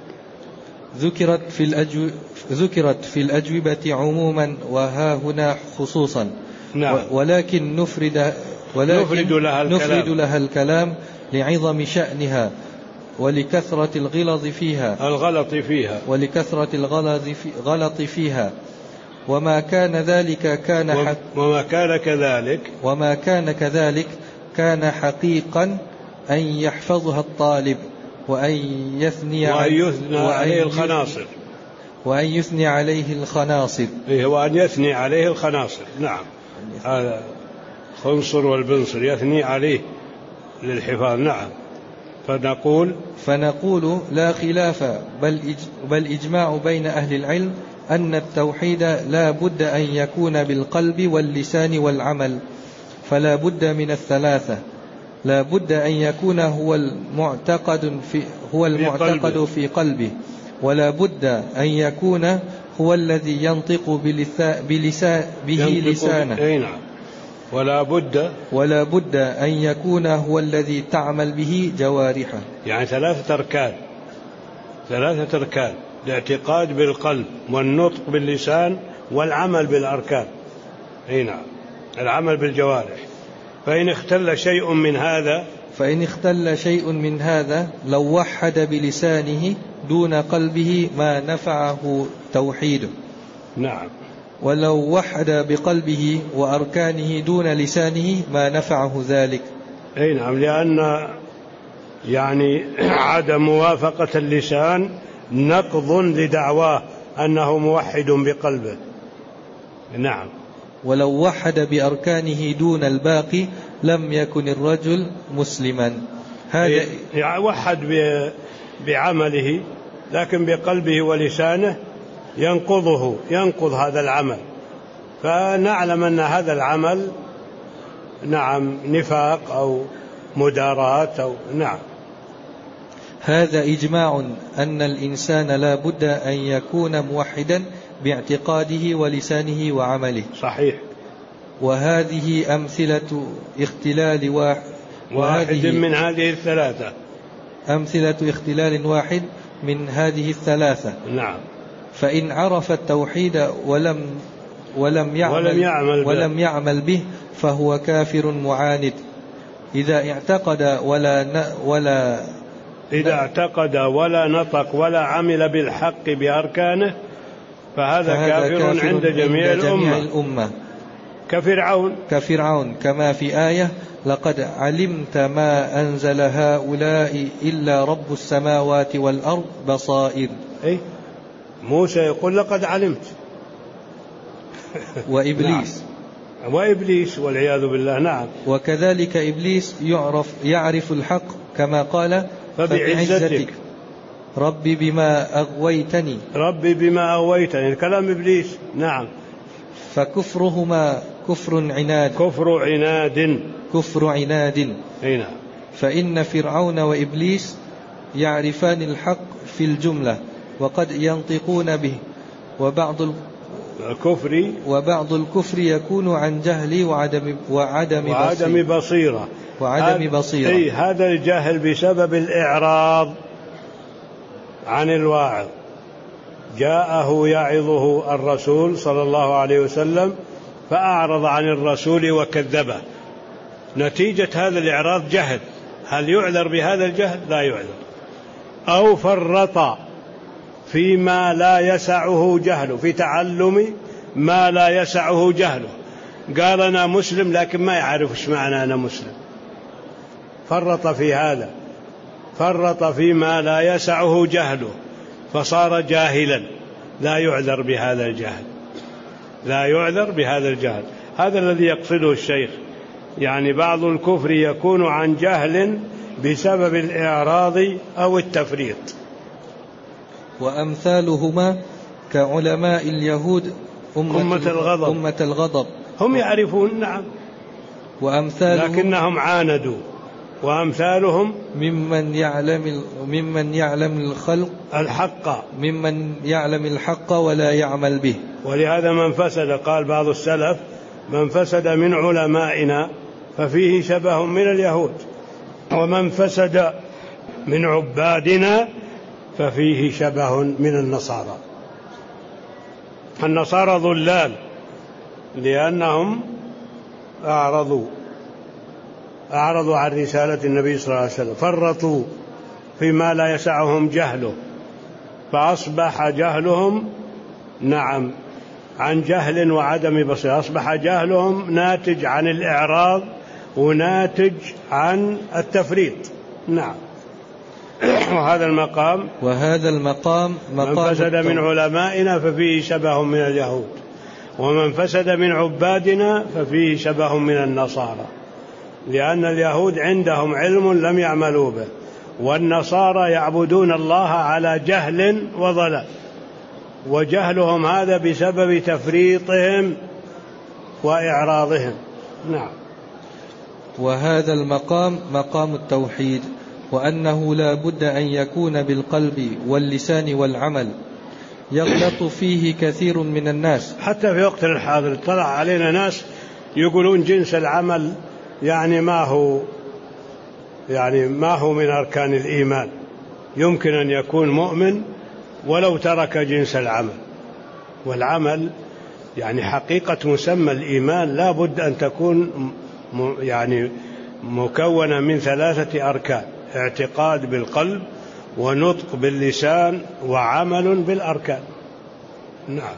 ذكرت في الأجو... ذكرت في الأجوبة عموما وها هنا خصوصا. نعم. ولكن نفرد ولكن نفرد لها الكلام, نفرد لها الكلام لعظم شأنها ولكثرة الغلظ فيها الغلط فيها ولكثرة الغلط في غلط فيها وما كان ذلك كان حق وما كان كذلك وما كان كذلك كان حقيقا أن يحفظها الطالب وأن يثني وأن يثنى عليه الخناصر وأن يثني عليه الخناصر إيه وأن يثني عليه الخناصر. نعم. هذا خنصر والبنصر يثني عليه للحفاظ. نعم. فنقول فنقول لا خلاف بل بل إجماع بين أهل العلم أن التوحيد لا بد أن يكون بالقلب واللسان والعمل، فلا بد من الثلاثة. لا بد أن يكون هو المعتقد في هو المعتقد في قلبه، ولا بد أن يكون هو الذي ينطق بلسان به لسانه. أي نعم. ولا بد ولا بد أن يكون هو الذي تعمل به جوارحه. يعني ثلاثة أركان ثلاثة أركان: الاعتقاد بالقلب والنطق باللسان والعمل بالأركان. أي نعم. العمل بالجوارح. فإن اختل شيء من هذا فإن اختل شيء من هذا لو وحد بلسانه دون قلبه ما نفعه توحيده. نعم. ولو وحد بقلبه وأركانه دون لسانه ما نفعه ذلك. أي نعم. لأن يعني عدم موافقة اللسان نقض لدعواه أنه موحد بقلبه. نعم. ولو وحد بأركانه دون الباقي لم يكن الرجل مسلما. هذا يعني وحد بعمله، لكن بقلبه ولسانه ينقضه ينقض هذا العمل. فنعلم أن هذا العمل نعم نفاق أو مداراة أو نعم. هذا إجماع أن الإنسان لا بد أن يكون موحدا باعتقاده ولسانه وعمله. صحيح. وهذه أمثلة اختلال واحد, واحد من هذه الثلاثة أمثلة اختلال واحد من هذه الثلاثة. نعم. فإن عرف التوحيد ولم ولم يعمل, ولم يعمل, ولم يعمل به فهو كافر معاند. إذا اعتقد ولا ولا إذا اعتقد ولا نطق ولا عمل بالحق بأركانه فهذا, فهذا كافر, كافر عند جميع, عند جميع الأمة. الأمة كفرعون كفرعون كما في آية لقد علمت ما أنزل هؤلاء إلا رب السماوات والأرض بصائر. أي موسى يقول لقد علمت. وإبليس نعم. وإبليس والعياذ بالله. نعم. وكذلك إبليس يعرف يعرف الحق كما قال فبعزتك ربي بما أغويتني ربي بما أغويتني كلام إبليس. نعم. فكفرهما كفر عناد كفر عناد كفر عناد. نعم. فإن فرعون وإبليس يعرفان الحق في الجملة وقد ينطقون به، وبعض الكفر وبعض الكفر يكون عن جهل وعدم وعدم, وعدم بصيرة وعدم بصيرة. أي هذا الجهل بسبب الإعراض عن الواعظ. جاءه يعظه الرسول صلى الله عليه وسلم فأعرض عن الرسول وكذبه. نتيجة هذا الإعراض جهل. هل يعذر بهذا الجهل؟ لا يعذر. أو فرط فيما لا يسعه جهله، في تعلم ما لا يسعه جهله. قال أنا مسلم لكن ما يعرف ايش معنى أنا مسلم، فرط في هذا، فرط فيما لا يسعه جهله فصار جاهلا. لا يعذر بهذا الجهل، لا يعذر بهذا الجهل. هذا الذي يقصده الشيخ، يعني بعض الكفر يكون عن جهل بسبب الإعراض أو التفريط. وأمثالهما كعلماء اليهود أمة, أمة الغضب. أمة الغضب هم يعرفون. نعم. وأمثالهم لكنهم عاندوا. وأمثالهم ممن يعلم ممن يعلم الخلق الحق ممن يعلم الحق ولا يعمل به. ولهذا من فسد، قال بعض السلف، من فسد من علمائنا ففيه شبه من اليهود، ومن فسد من عبادنا ففيه شبه من النصارى. النصارى ضلال لأنهم أعرضوا أعرضوا عن رسالة النبي صلى الله عليه وسلم، فرطوا فيما لا يسعهم جهله، فأصبح جهلهم نعم عن جهل وعدم بصيرة. أصبح جهلهم ناتج عن الإعراض وناتج عن التفريط. نعم. وهذا المقام وهذا المقام مقام من فسد من علمائنا ففيه شبه من اليهود، ومن فسد من عبادنا ففيه شبه من النصارى، لأن اليهود عندهم علم لم يعملوا به، والنصارى يعبدون الله على جهل وضلال، وجهلهم هذا بسبب تفريطهم وإعراضهم. نعم. وهذا المقام مقام التوحيد، وأنه لا بد أن يكون بالقلب واللسان والعمل. يغلط فيه كثير من الناس. حتى في وقت الحاضر طلع علينا ناس يقولون جنس العمل يعني ما هو يعني ما هو من أركان الإيمان، يمكن أن يكون مؤمن ولو ترك جنس العمل. والعمل يعني حقيقة مسمى الإيمان لا بد أن تكون يعني مكونة من ثلاثة أركان: اعتقاد بالقلب، ونطق باللسان، وعمل بالأركان. نعم.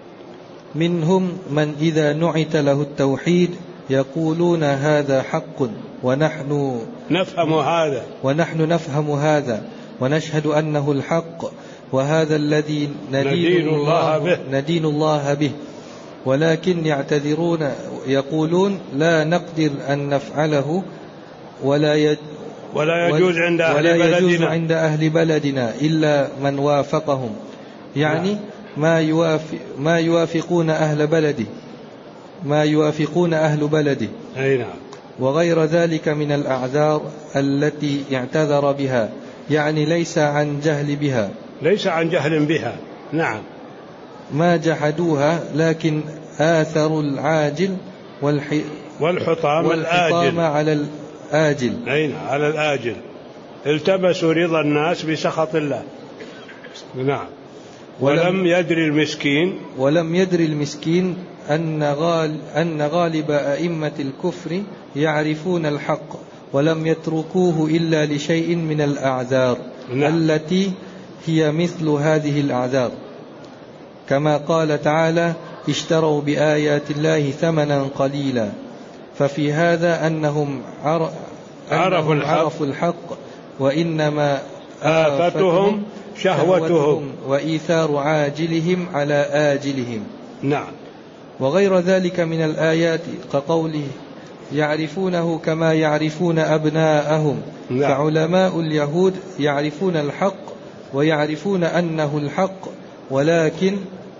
منهم من إذا نعت له التوحيد يقولون هذا حق، ونحن نفهم هذا ونحن نفهم هذا ونشهد أنه الحق، وهذا الذي ندين, ندين الله به ندين الله به ولكن يعتذرون يقولون لا نقدر أن نفعله ولا يج ولا يجوز عند أهل ولا بلدنا يجوز عند أهل بلدنا إلا من وافقهم، يعني ما يوافق ما يوافقون أهل بلده ما يوافقون أهل بلده. أي نعم. وغير ذلك من الأعذار التي اعتذر بها، يعني ليس عن جهل بها ليس عن جهل بها نعم، ما جحدوها، لكن آثروا العاجل والح... والحطام, والحطام على الآجل. أين على الآجل، التبسوا رضا الناس بسخط الله. نعم. ولم يدري المسكين ولم يدري المسكين أن, غال أن غالب أئمة الكفر يعرفون الحق، ولم يتركوه إلا لشيء من الأعذار. نعم. التي هي مثل هذه الأعذار، كما قال تعالى: اشتروا بآيات الله ثمنا قليلا. ففي هذا أنهم عرفوا الحق, عرفوا الحق وإنما آفتهم شهوتهم وإيثار عاجلهم على آجلهم. نعم. وغير ذلك من الآيات كقوله: يعرفونه كما يعرفون أبناءهم. نعم. فعلماء اليهود يعرفون الحق ويعرفون أنه الحق، ولكن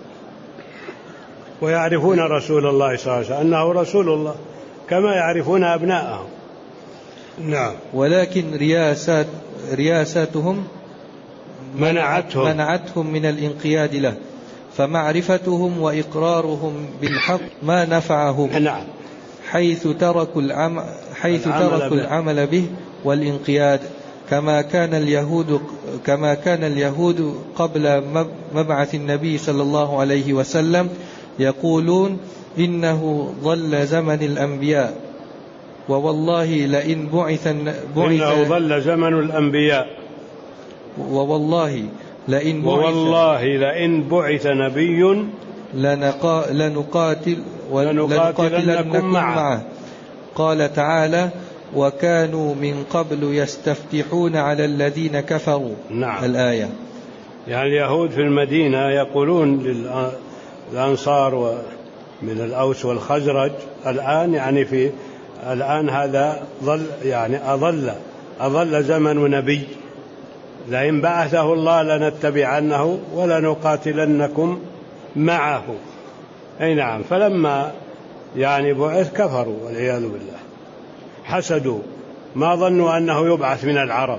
ويعرفون رسول الله صلى الله عليه وسلم أنه رسول الله كما يعرفون أبناءهم. نعم. ولكن رياسات رياساتهم منعتهم منعتهم من الانقياد له، فمعرفتهم وإقرارهم بالحق ما نفعهم. نعم. حيث تركوا العمل حيث العمل تركوا به. العمل به والانقياد، كما كان اليهود كما كان اليهود قبل مبعث النبي صلى الله عليه وسلم يقولون: إنه ظل زمن الأنبياء، ووالله لئن بعث بعث إنه ظل زمن الأنبياء، ووالله لئن بعث ووالله لئن بعث نبي لنقا لنقاتل لنقاتلنكم معه. قال تعالى: وكانوا من قبل يستفتحون على الذين كفروا. نعم. الآية. يعني اليهود في المدينة يقولون للأنصار من الأوس والخزرج الآن، يعني في الآن هذا ظل يعني أظل أظل زمن نبي، لئن بعثه الله لنتبعنه ولنقاتلنكم معه. أي نعم. فلما يعني بعث كفروا والعياذ بالله، حسدوا، ما ظنوا أنه يبعث من العرب،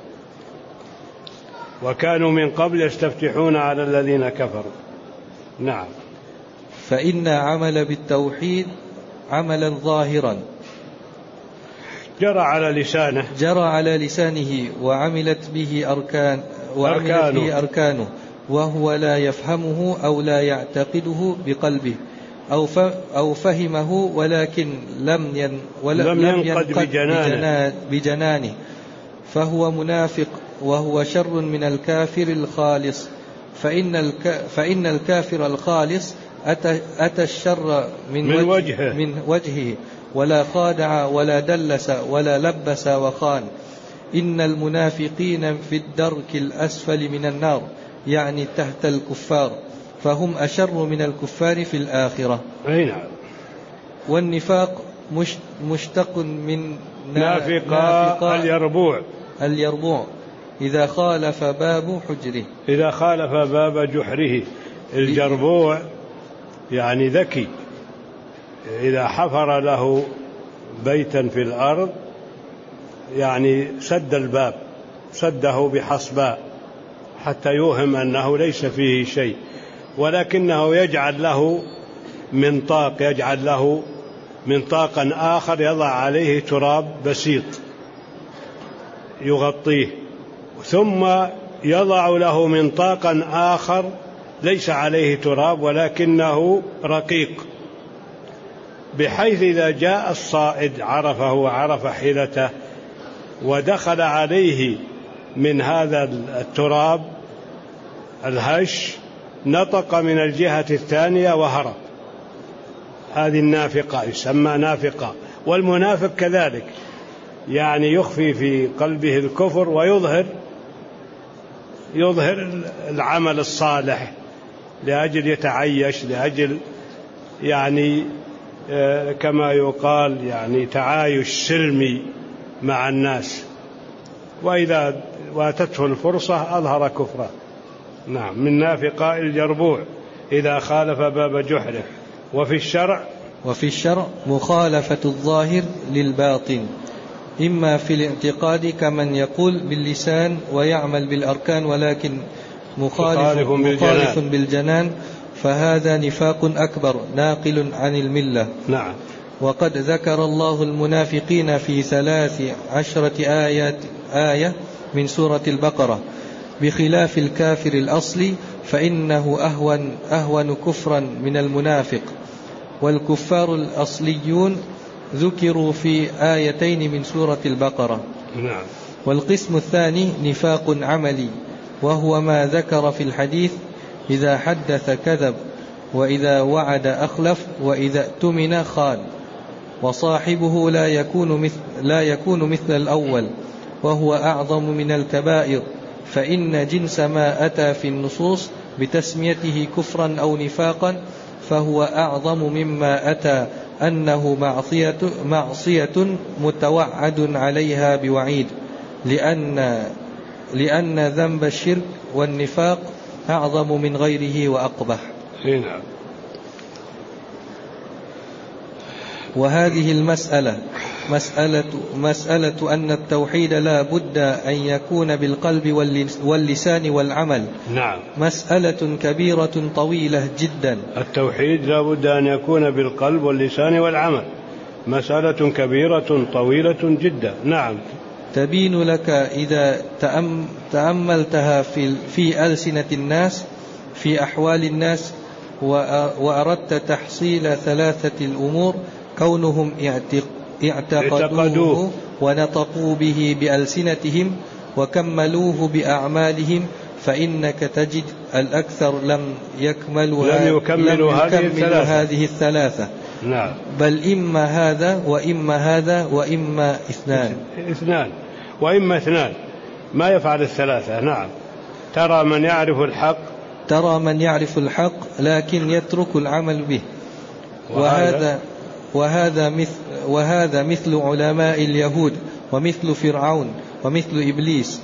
وكانوا من قبل يستفتحون على الذين كفروا. نعم. فإن عمل بالتوحيد عملا ظاهرا جرى على لسانه جرى على لسانه وعملت به أركان وعملت أركانه. به أركانه، وهو لا يفهمه أو لا يعتقده بقلبه، أو أو فهمه ولكن لم ين ولم لم ينقد بجنانه. بجنانه، فهو منافق، وهو شر من الكافر الخالص. فإن الك فإن الكافر الخالص أتى أتى الشر من, من وجه وجهه من وجهه، ولا خادع ولا دلس ولا لبس وخان. إن المنافقين في الدرك الأسفل من النار، يعني تحت الكفار، فهم أشر من الكفار في الآخرة. أي نعم. والنفاق مش مشتق من نافقا اليربوع اليربوع إذا خالف باب حجره إذا خالف باب جحره. الجربوع يعني ذكي، إذا حفر له بيتا في الأرض يعني سد الباب، سده بحصباء حتى يوهم أنه ليس فيه شيء، ولكنه يجعل له منطاق يجعل له منطاقا آخر يضع عليه تراب بسيط يغطيه، ثم يضع له منطاقا آخر ليس عليه تراب ولكنه رقيق، بحيث إذا جاء الصائد عرفه وعرف حيلته ودخل عليه من هذا التراب الهش نطق من الجهة الثانية وهرب. هذه النافقة يسمى نافقة. والمنافق كذلك، يعني يخفي في قلبه الكفر ويظهر يظهر العمل الصالح لأجل يتعيش، لأجل يعني كما يقال يعني تعايش سلمي مع الناس، وإذا واتته الفرصة أظهر كفره. نعم. من نافقاء الجربوع إذا خالف باب جحره. وفي الشرع وفي الشرع مخالفة الظاهر للباطن، إما في الاعتقاد كمن يقول باللسان ويعمل بالأركان ولكن مخالف, مخالف بالجنان، فهذا نفاق أكبر ناقل عن الملة. نعم. وقد ذكر الله المنافقين في ثلاث عشرة آيات آية من سورة البقرة، بخلاف الكافر الأصلي فإنه أهون, أهون كفرا من المنافق. والكفار الأصليون ذكروا في آيتين من سورة البقرة. نعم. والقسم الثاني نفاق عملي، وهو ما ذكر في الحديث: إذا حدث كذب، وإذا وعد أخلف، وإذا اؤتمن خان. وصاحبه لا يكون مثل, لا يكون مثل الأول، وهو أعظم من الكبائر، فإن جنس ما أتى في النصوص بتسميته كفرا أو نفاقا فهو أعظم مما أتى أنه معصية, معصية متوعد عليها بوعيد، لأن, لأن ذنب الشرك والنفاق أعظم من غيره وأقبح. نعم. وهذه المسألة مسألة, مسألة أن التوحيد لا بد أن يكون بالقلب واللسان والعمل. نعم. مسألة كبيرة طويلة جدا. التوحيد لا بد أن يكون بالقلب واللسان والعمل، مسألة كبيرة طويلة جدا. نعم. تبين لك إذا تأملتها في, في ألسنة الناس، في أحوال الناس، وأردت تحصيل ثلاثة الأمور: كونهم اعتقدوه ونطقوا به بألسنتهم وكملوه بأعمالهم، فإنك تجد الأكثر لم يكملوا, لم يكملوا لم هذه, يكملوا الثلاثة. هذه الثلاثة. نعم. بل إما هذا وإما هذا وإما اثنان اثنان وإما اثنان، ما يفعل الثلاثة. نعم. ترى من يعرف الحق ترى من يعرف الحق لكن يترك العمل به، وهذا وهذا مثل وهذا مثل علماء اليهود، ومثل فرعون، ومثل إبليس،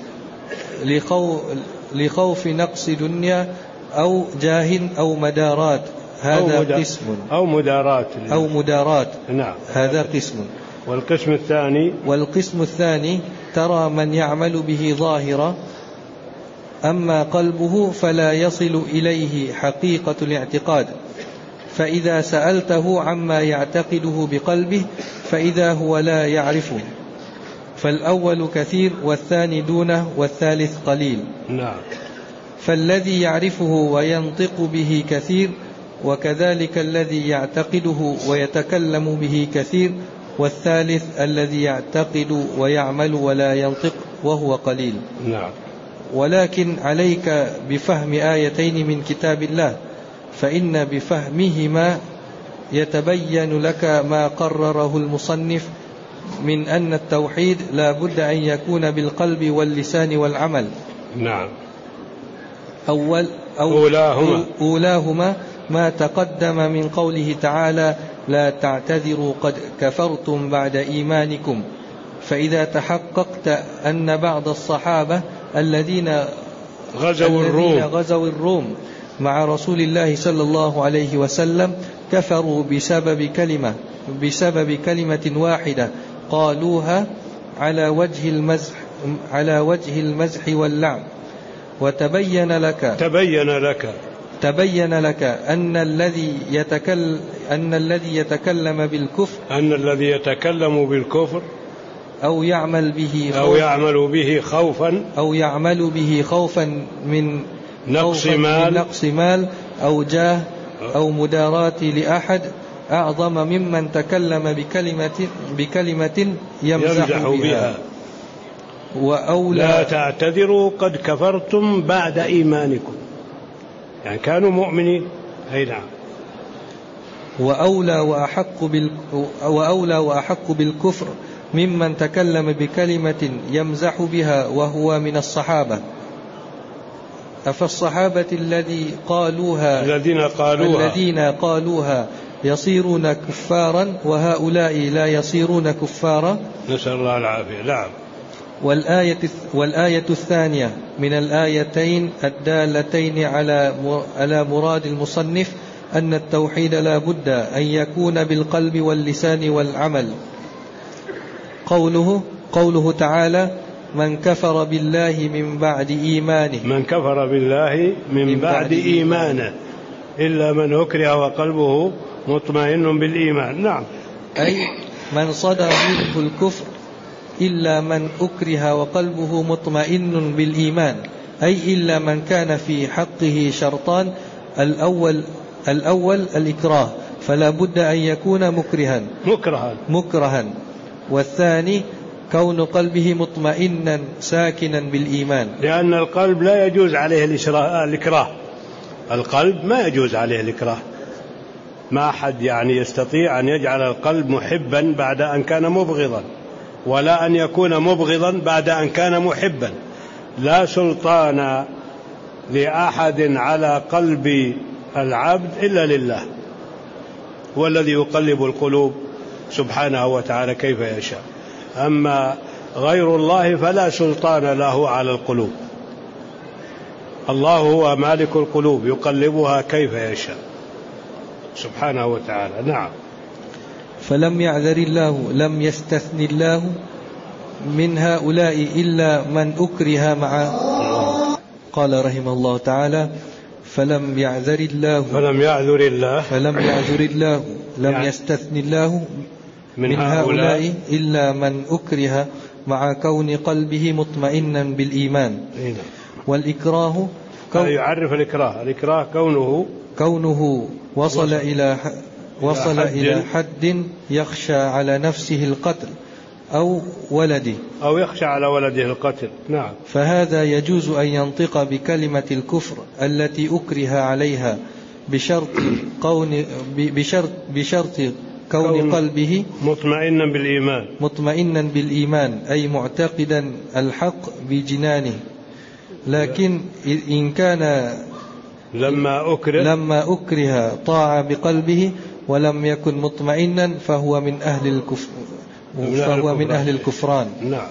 لخوف نقص دنيا أو جاه أو مدارات. هذا أو قسم أو مدارات أو مدارات. نعم. هذا قسم. والقسم الثاني والقسم الثاني ترى من يعمل به ظاهرا، أما قلبه فلا يصل إليه حقيقة الاعتقاد، فإذا سألته عما يعتقده بقلبه فإذا هو لا يعرفه، فالأول كثير والثاني دونه والثالث قليل. نعم. فالذي يعرفه وينطق به كثير، وكذلك الذي يعتقده ويتكلم به كثير، والثالث الذي يعتقد ويعمل ولا ينطق وهو قليل. نعم. ولكن عليك بفهم آيتين من كتاب الله، فإن بفهمهما يتبين لك ما قرره المصنف من أن التوحيد لا بد أن يكون بالقلب واللسان والعمل. نعم. أول أو أولاهما. أولاهما ما تقدم من قوله تعالى: لا تعتذروا قد كفرتم بعد إيمانكم. فإذا تحققت أن بعض الصحابة الذين غزوا الروم, غزوا الروم مع رسول الله صلى الله عليه وسلم كفروا بسبب كلمة بسبب كلمة واحدة قالوها على وجه المزح على وجه المزح واللعن، وتبين لك تبين لك تبين لك أن الذي يتكلم أن الذي يتكلم بالكفر أن الذي يتكلم بالكفر أو يعمل به أو يعمل به خوفا أو يعمل به خوفا من نقص مال, من نقص مال أو جاه أو مدارات لأحد أعظم ممن تكلم بكلمة بكلمة يمزح, يمزح بها, بها. وأولى لا تعتذروا قد كفرتم بعد إيمانكم، يعني كانوا مؤمنين. أي نعم. وأولى وأحق, بال وأولى وأحق بالكفر ممن تكلم بكلمة يمزح بها وهو من الصحابة. أفالصحابة الذي قالوها الذين قالوها الذين قالوها يصيرون كفارا، وهؤلاء لا يصيرون كفارا؟ نسأل الله العافية. نعم. والآية, والآية الثانية من الآيتين الدالتين على على مراد المصنف أن التوحيد لا بد أن يكون بالقلب واللسان والعمل. قوله قوله تعالى: من كفر بالله من بعد إيمانه من كفر بالله من, من بعد, بعد إيمانه إلا من أكره وقلبه مطمئن بالإيمان. نعم، أي من صدر منه الكفر إلا من أكره وقلبه مطمئن بالإيمان، أي إلا من كان في حقه شرطان: الأول الأول الإكراه، فلا بد أن يكون مكرها مكرها مكرها والثاني كون قلبه مطمئنا ساكنا بالإيمان، لأن القلب لا يجوز عليه الإكراه. القلب ما يجوز عليه الإكراه. ما أحد يعني يستطيع أن يجعل القلب محبا بعد أن كان مبغضا، ولا أن يكون مبغضا بعد أن كان محبا. لا سلطان لأحد على قلب العبد إلا لله، والذي يقلب القلوب سبحانه وتعالى كيف يشاء. أما غير الله فلا سلطان له على القلوب. الله هو مالك القلوب يقلبها كيف يشاء سبحانه وتعالى. نعم. فلم يعذر الله، لم يستثني الله من هؤلاء إلا من أكره مع قال رحمه الله تعالى: فلم يعذر الله فلم يعذر الله فلم يعذر الله لم يعني يستثني الله من, من هؤلاء إلا من أكره مع كون قلبه مطمئنا بالإيمان. والإكراه كون يعرف الإكراه الإكراه كونه كونه وصل, وصل إلى وصل إلى حد, إلى حد يخشى على نفسه القتل أو ولده أو يخشى على ولده القتل. نعم. فهذا يجوز أن ينطق بكلمة الكفر التي أكره عليها بشرط كون بشرط بشرط كون, كون قلبه مطمئنا بالإيمان مطمئنا بالإيمان أي معتقدا الحق بجنانه. لكن إن كان لما أكره لما أكره طاع بقلبه ولم يكن مطمئنا فهو من أهل الكفر فهو من أهل الكفران. نعم.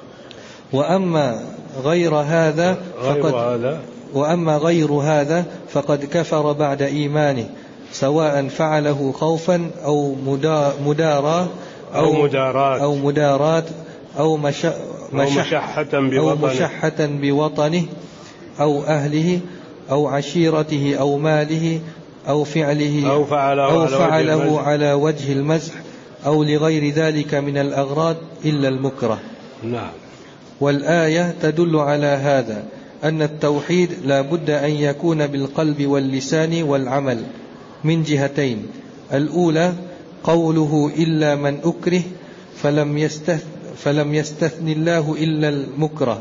وأما غير هذا غير فقد هذا وأما غير هذا فقد كفر بعد إيمانه، سواء فعله خوفا أو مداراة أو مدارات أو مدارات أو مش مشحة أو مشحة بوطنه أو أهله أو عشيرته أو ماله أو فعله أو فعله, أو فعله على وجه المزح أو لغير ذلك من الأغراض إلا المكره. نعم. والآية تدل على هذا، أن التوحيد لا بد أن يكون بالقلب واللسان والعمل من جهتين: الأولى قوله إلا من أكره، فلم يستثن فلم يستثن الله إلا المكره.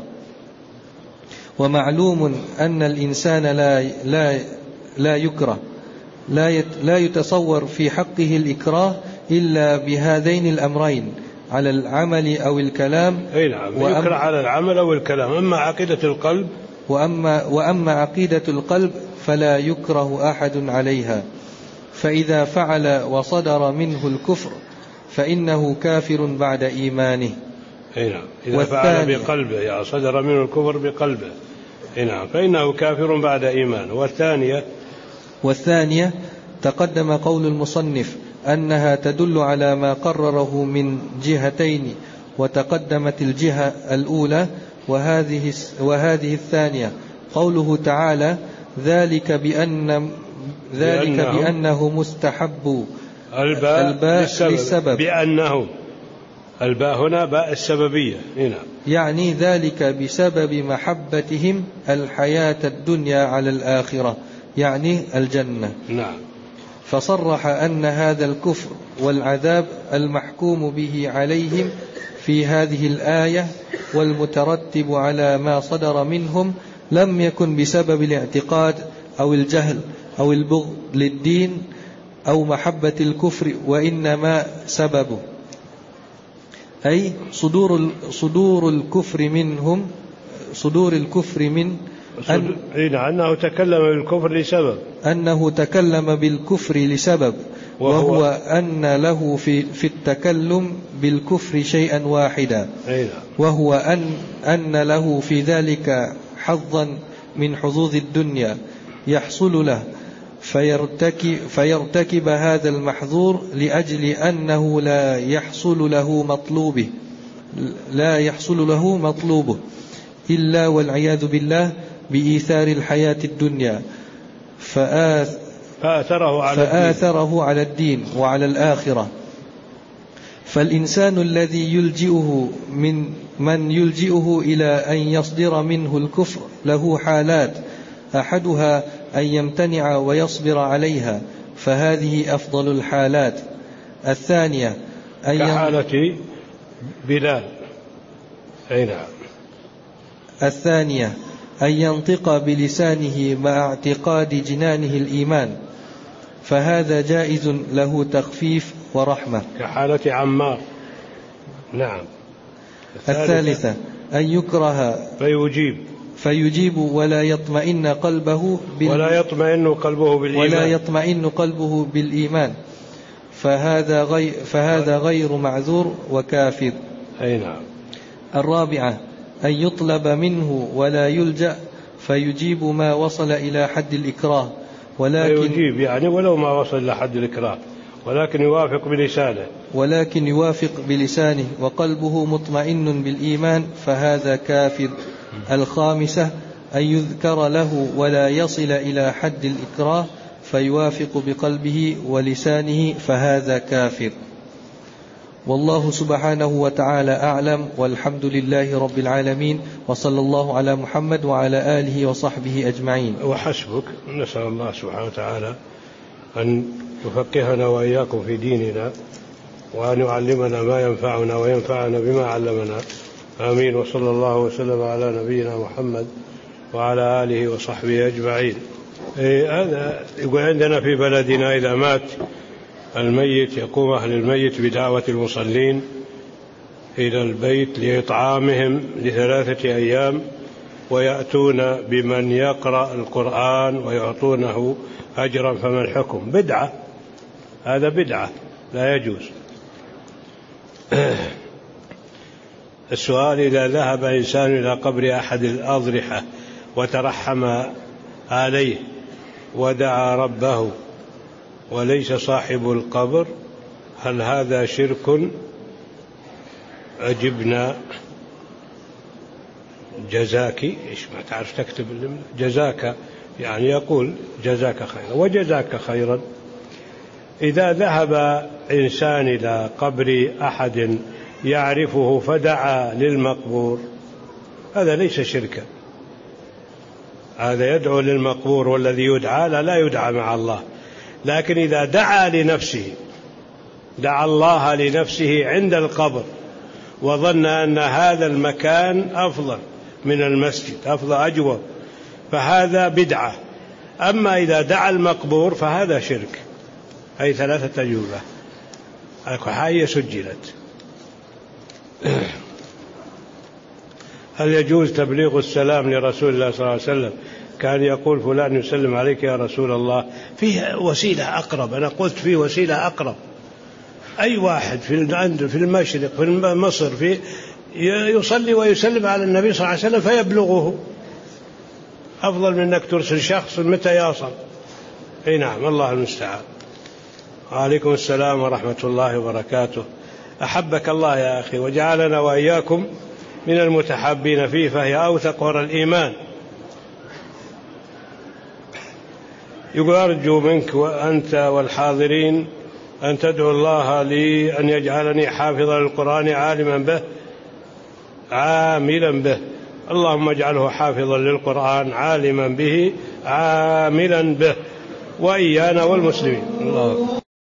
ومعلوم أن الإنسان لا لا لا يكره، لا لا يتصور في حقه الإكراه إلا بهذين الأمرين: على العمل أو الكلام. أي نعم، يكره على العمل أو الكلام. أما عقيدة القلب وأما وأما عقيدة القلب فلا يكره أحد عليها، فإذا فعل وصدر منه الكفر فإنه كافر بعد إيمانه. أي نعم. إذا فعل بقلبه يعني صدر منه الكفر بقلبه، أي نعم، فإنه كافر بعد إيمانه. والثانية والثانية تقدم قول المصنف أنها تدل على ما قرره من جهتين، وتقدمت الجهة الأولى وهذه وهذه الثانية. قوله تعالى: ذلك بأن ذلك بأنه, بأنه مستحب الباء, الباء للسبب, للسبب بأنه الباء هنا باء السببية. هنا يعني ذلك بسبب محبتهم الحياة الدنيا على الآخرة، يعني الجنة. نعم. فصرح أن هذا الكفر والعذاب المحكوم به عليهم في هذه الآية والمترتب على ما صدر منهم لم يكن بسبب الاعتقاد أو الجهل أو البغض للدين أو محبة الكفر، وإنما سببه أي صدور صدور الكفر منهم صدور الكفر من أن أنه تكلم بالكفر لسبب أنه تكلم بالكفر لسبب وهو, وهو أن له في في التكلم بالكفر شيئا واحدا، وهو أن أن له في ذلك حظا من حظوظ الدنيا يحصل له، فيرتكب, فيرتكب هذا المحظور لأجل أنه لا يحصل له مطلوبه لا يحصل له مطلوبه إلا والعياذ بالله بإيثار الحياة الدنيا فآث فآثره على, فآثره على الدين وعلى الآخرة. فالإنسان الذي يلجئه من من يلجئه إلى أن يصدر منه الكفر له حالات، أحدها أن يمتنع ويصبر عليها، فهذه أفضل الحالات. الثانية أن كحالة بلال. أي نعم. الثانية أن ينطق بلسانه مع اعتقاد جنانه الإيمان، فهذا جائز له تخفيف ورحمة كحالة عمار. نعم. الثالثة أن يكره فيجيب فيجيب ولا يطمئن قلبه بال... ولا يطمئن قلبه بالإيمان ولا يطمئن قلبه بالإيمان، فهذا غير فهذا غير معذور وكافر. أي نعم. الرابعة أن يطلب منه ولا يلجأ فيجيب ما وصل إلى حد الإكراه، ولكن يجيب يعني ولو ما وصل إلى حد الإكراه، ولكن يوافق بلسانه ولكن يوافق بلسانه وقلبه مطمئن بالإيمان، فهذا كافر. الخامسة أن يذكر له ولا يصل إلى حد الإكراه فيوافق بقلبه ولسانه، فهذا كافر. والله سبحانه وتعالى أعلم، والحمد لله رب العالمين، وصلى الله على محمد وعلى آله وصحبه أجمعين. وحسبك. نسأل الله سبحانه وتعالى أن يفقهنا وإياكم في ديننا، وأن يعلمنا ما ينفعنا وينفعنا بما علمنا. آمين. وصلى الله وسلم على نبينا محمد وعلى آله وصحبه أجمعين. إيه هذا يقول عندنا في بلدنا إذا مات الميت يقوم أهل الميت بدعوة المصلين إلى البيت لإطعامهم لثلاثة أيام، ويأتون بمن يقرأ القرآن ويعطونه أجرا. فما الحكم؟ بدعة. هذا بدعة لا يجوز. السؤال: إذا ذهب إنسان إلى قبر أحد الأضرحة وترحم عليه ودعا ربه وليس صاحب القبر، هل هذا شرك؟ أجبنا. جزاك، إيش ما تعرف تكتب جزاك، يعني يقول جزاك خيرا وجزاك خيرا. إذا ذهب إنسان إلى قبر أحد يعرفه فدعا للمقبور، هذا ليس شركا، هذا يدعو للمقبور، والذي يدعى لا, لا يدعى مع الله. لكن إذا دعا لنفسه، دعا الله لنفسه عند القبر وظن أن هذا المكان أفضل من المسجد، أفضل أجود، فهذا بدعة. أما إذا دعا المقبور فهذا شرك. أي ثلاثة أجوبة. هي سجلت. هل يجوز تبليغ السلام لرسول الله صلى الله عليه وسلم؟ كان يقول فلان يسلم عليك يا رسول الله. فيه وسيلة أقرب، أنا قلت فيه وسيلة أقرب. أي واحد في في المشرق في مصر في يصلي ويسلم على النبي صلى الله عليه وسلم فيبلغه، أفضل من أنك ترسل شخص متى يصل. أي نعم. الله المستعان. وعليكم السلام ورحمة الله وبركاته. أحبك الله يا أخي وجعلنا وإياكم من المتحابين فيه، فهي أوثق ورى الإيمان. يقول: أرجو منك وأنت والحاضرين أن تدعو الله لي أن يجعلني حافظا للقرآن عالما به عاملا به. اللهم اجعله حافظا للقرآن عالما به عاملا به، وإيانا والمسلمين. الله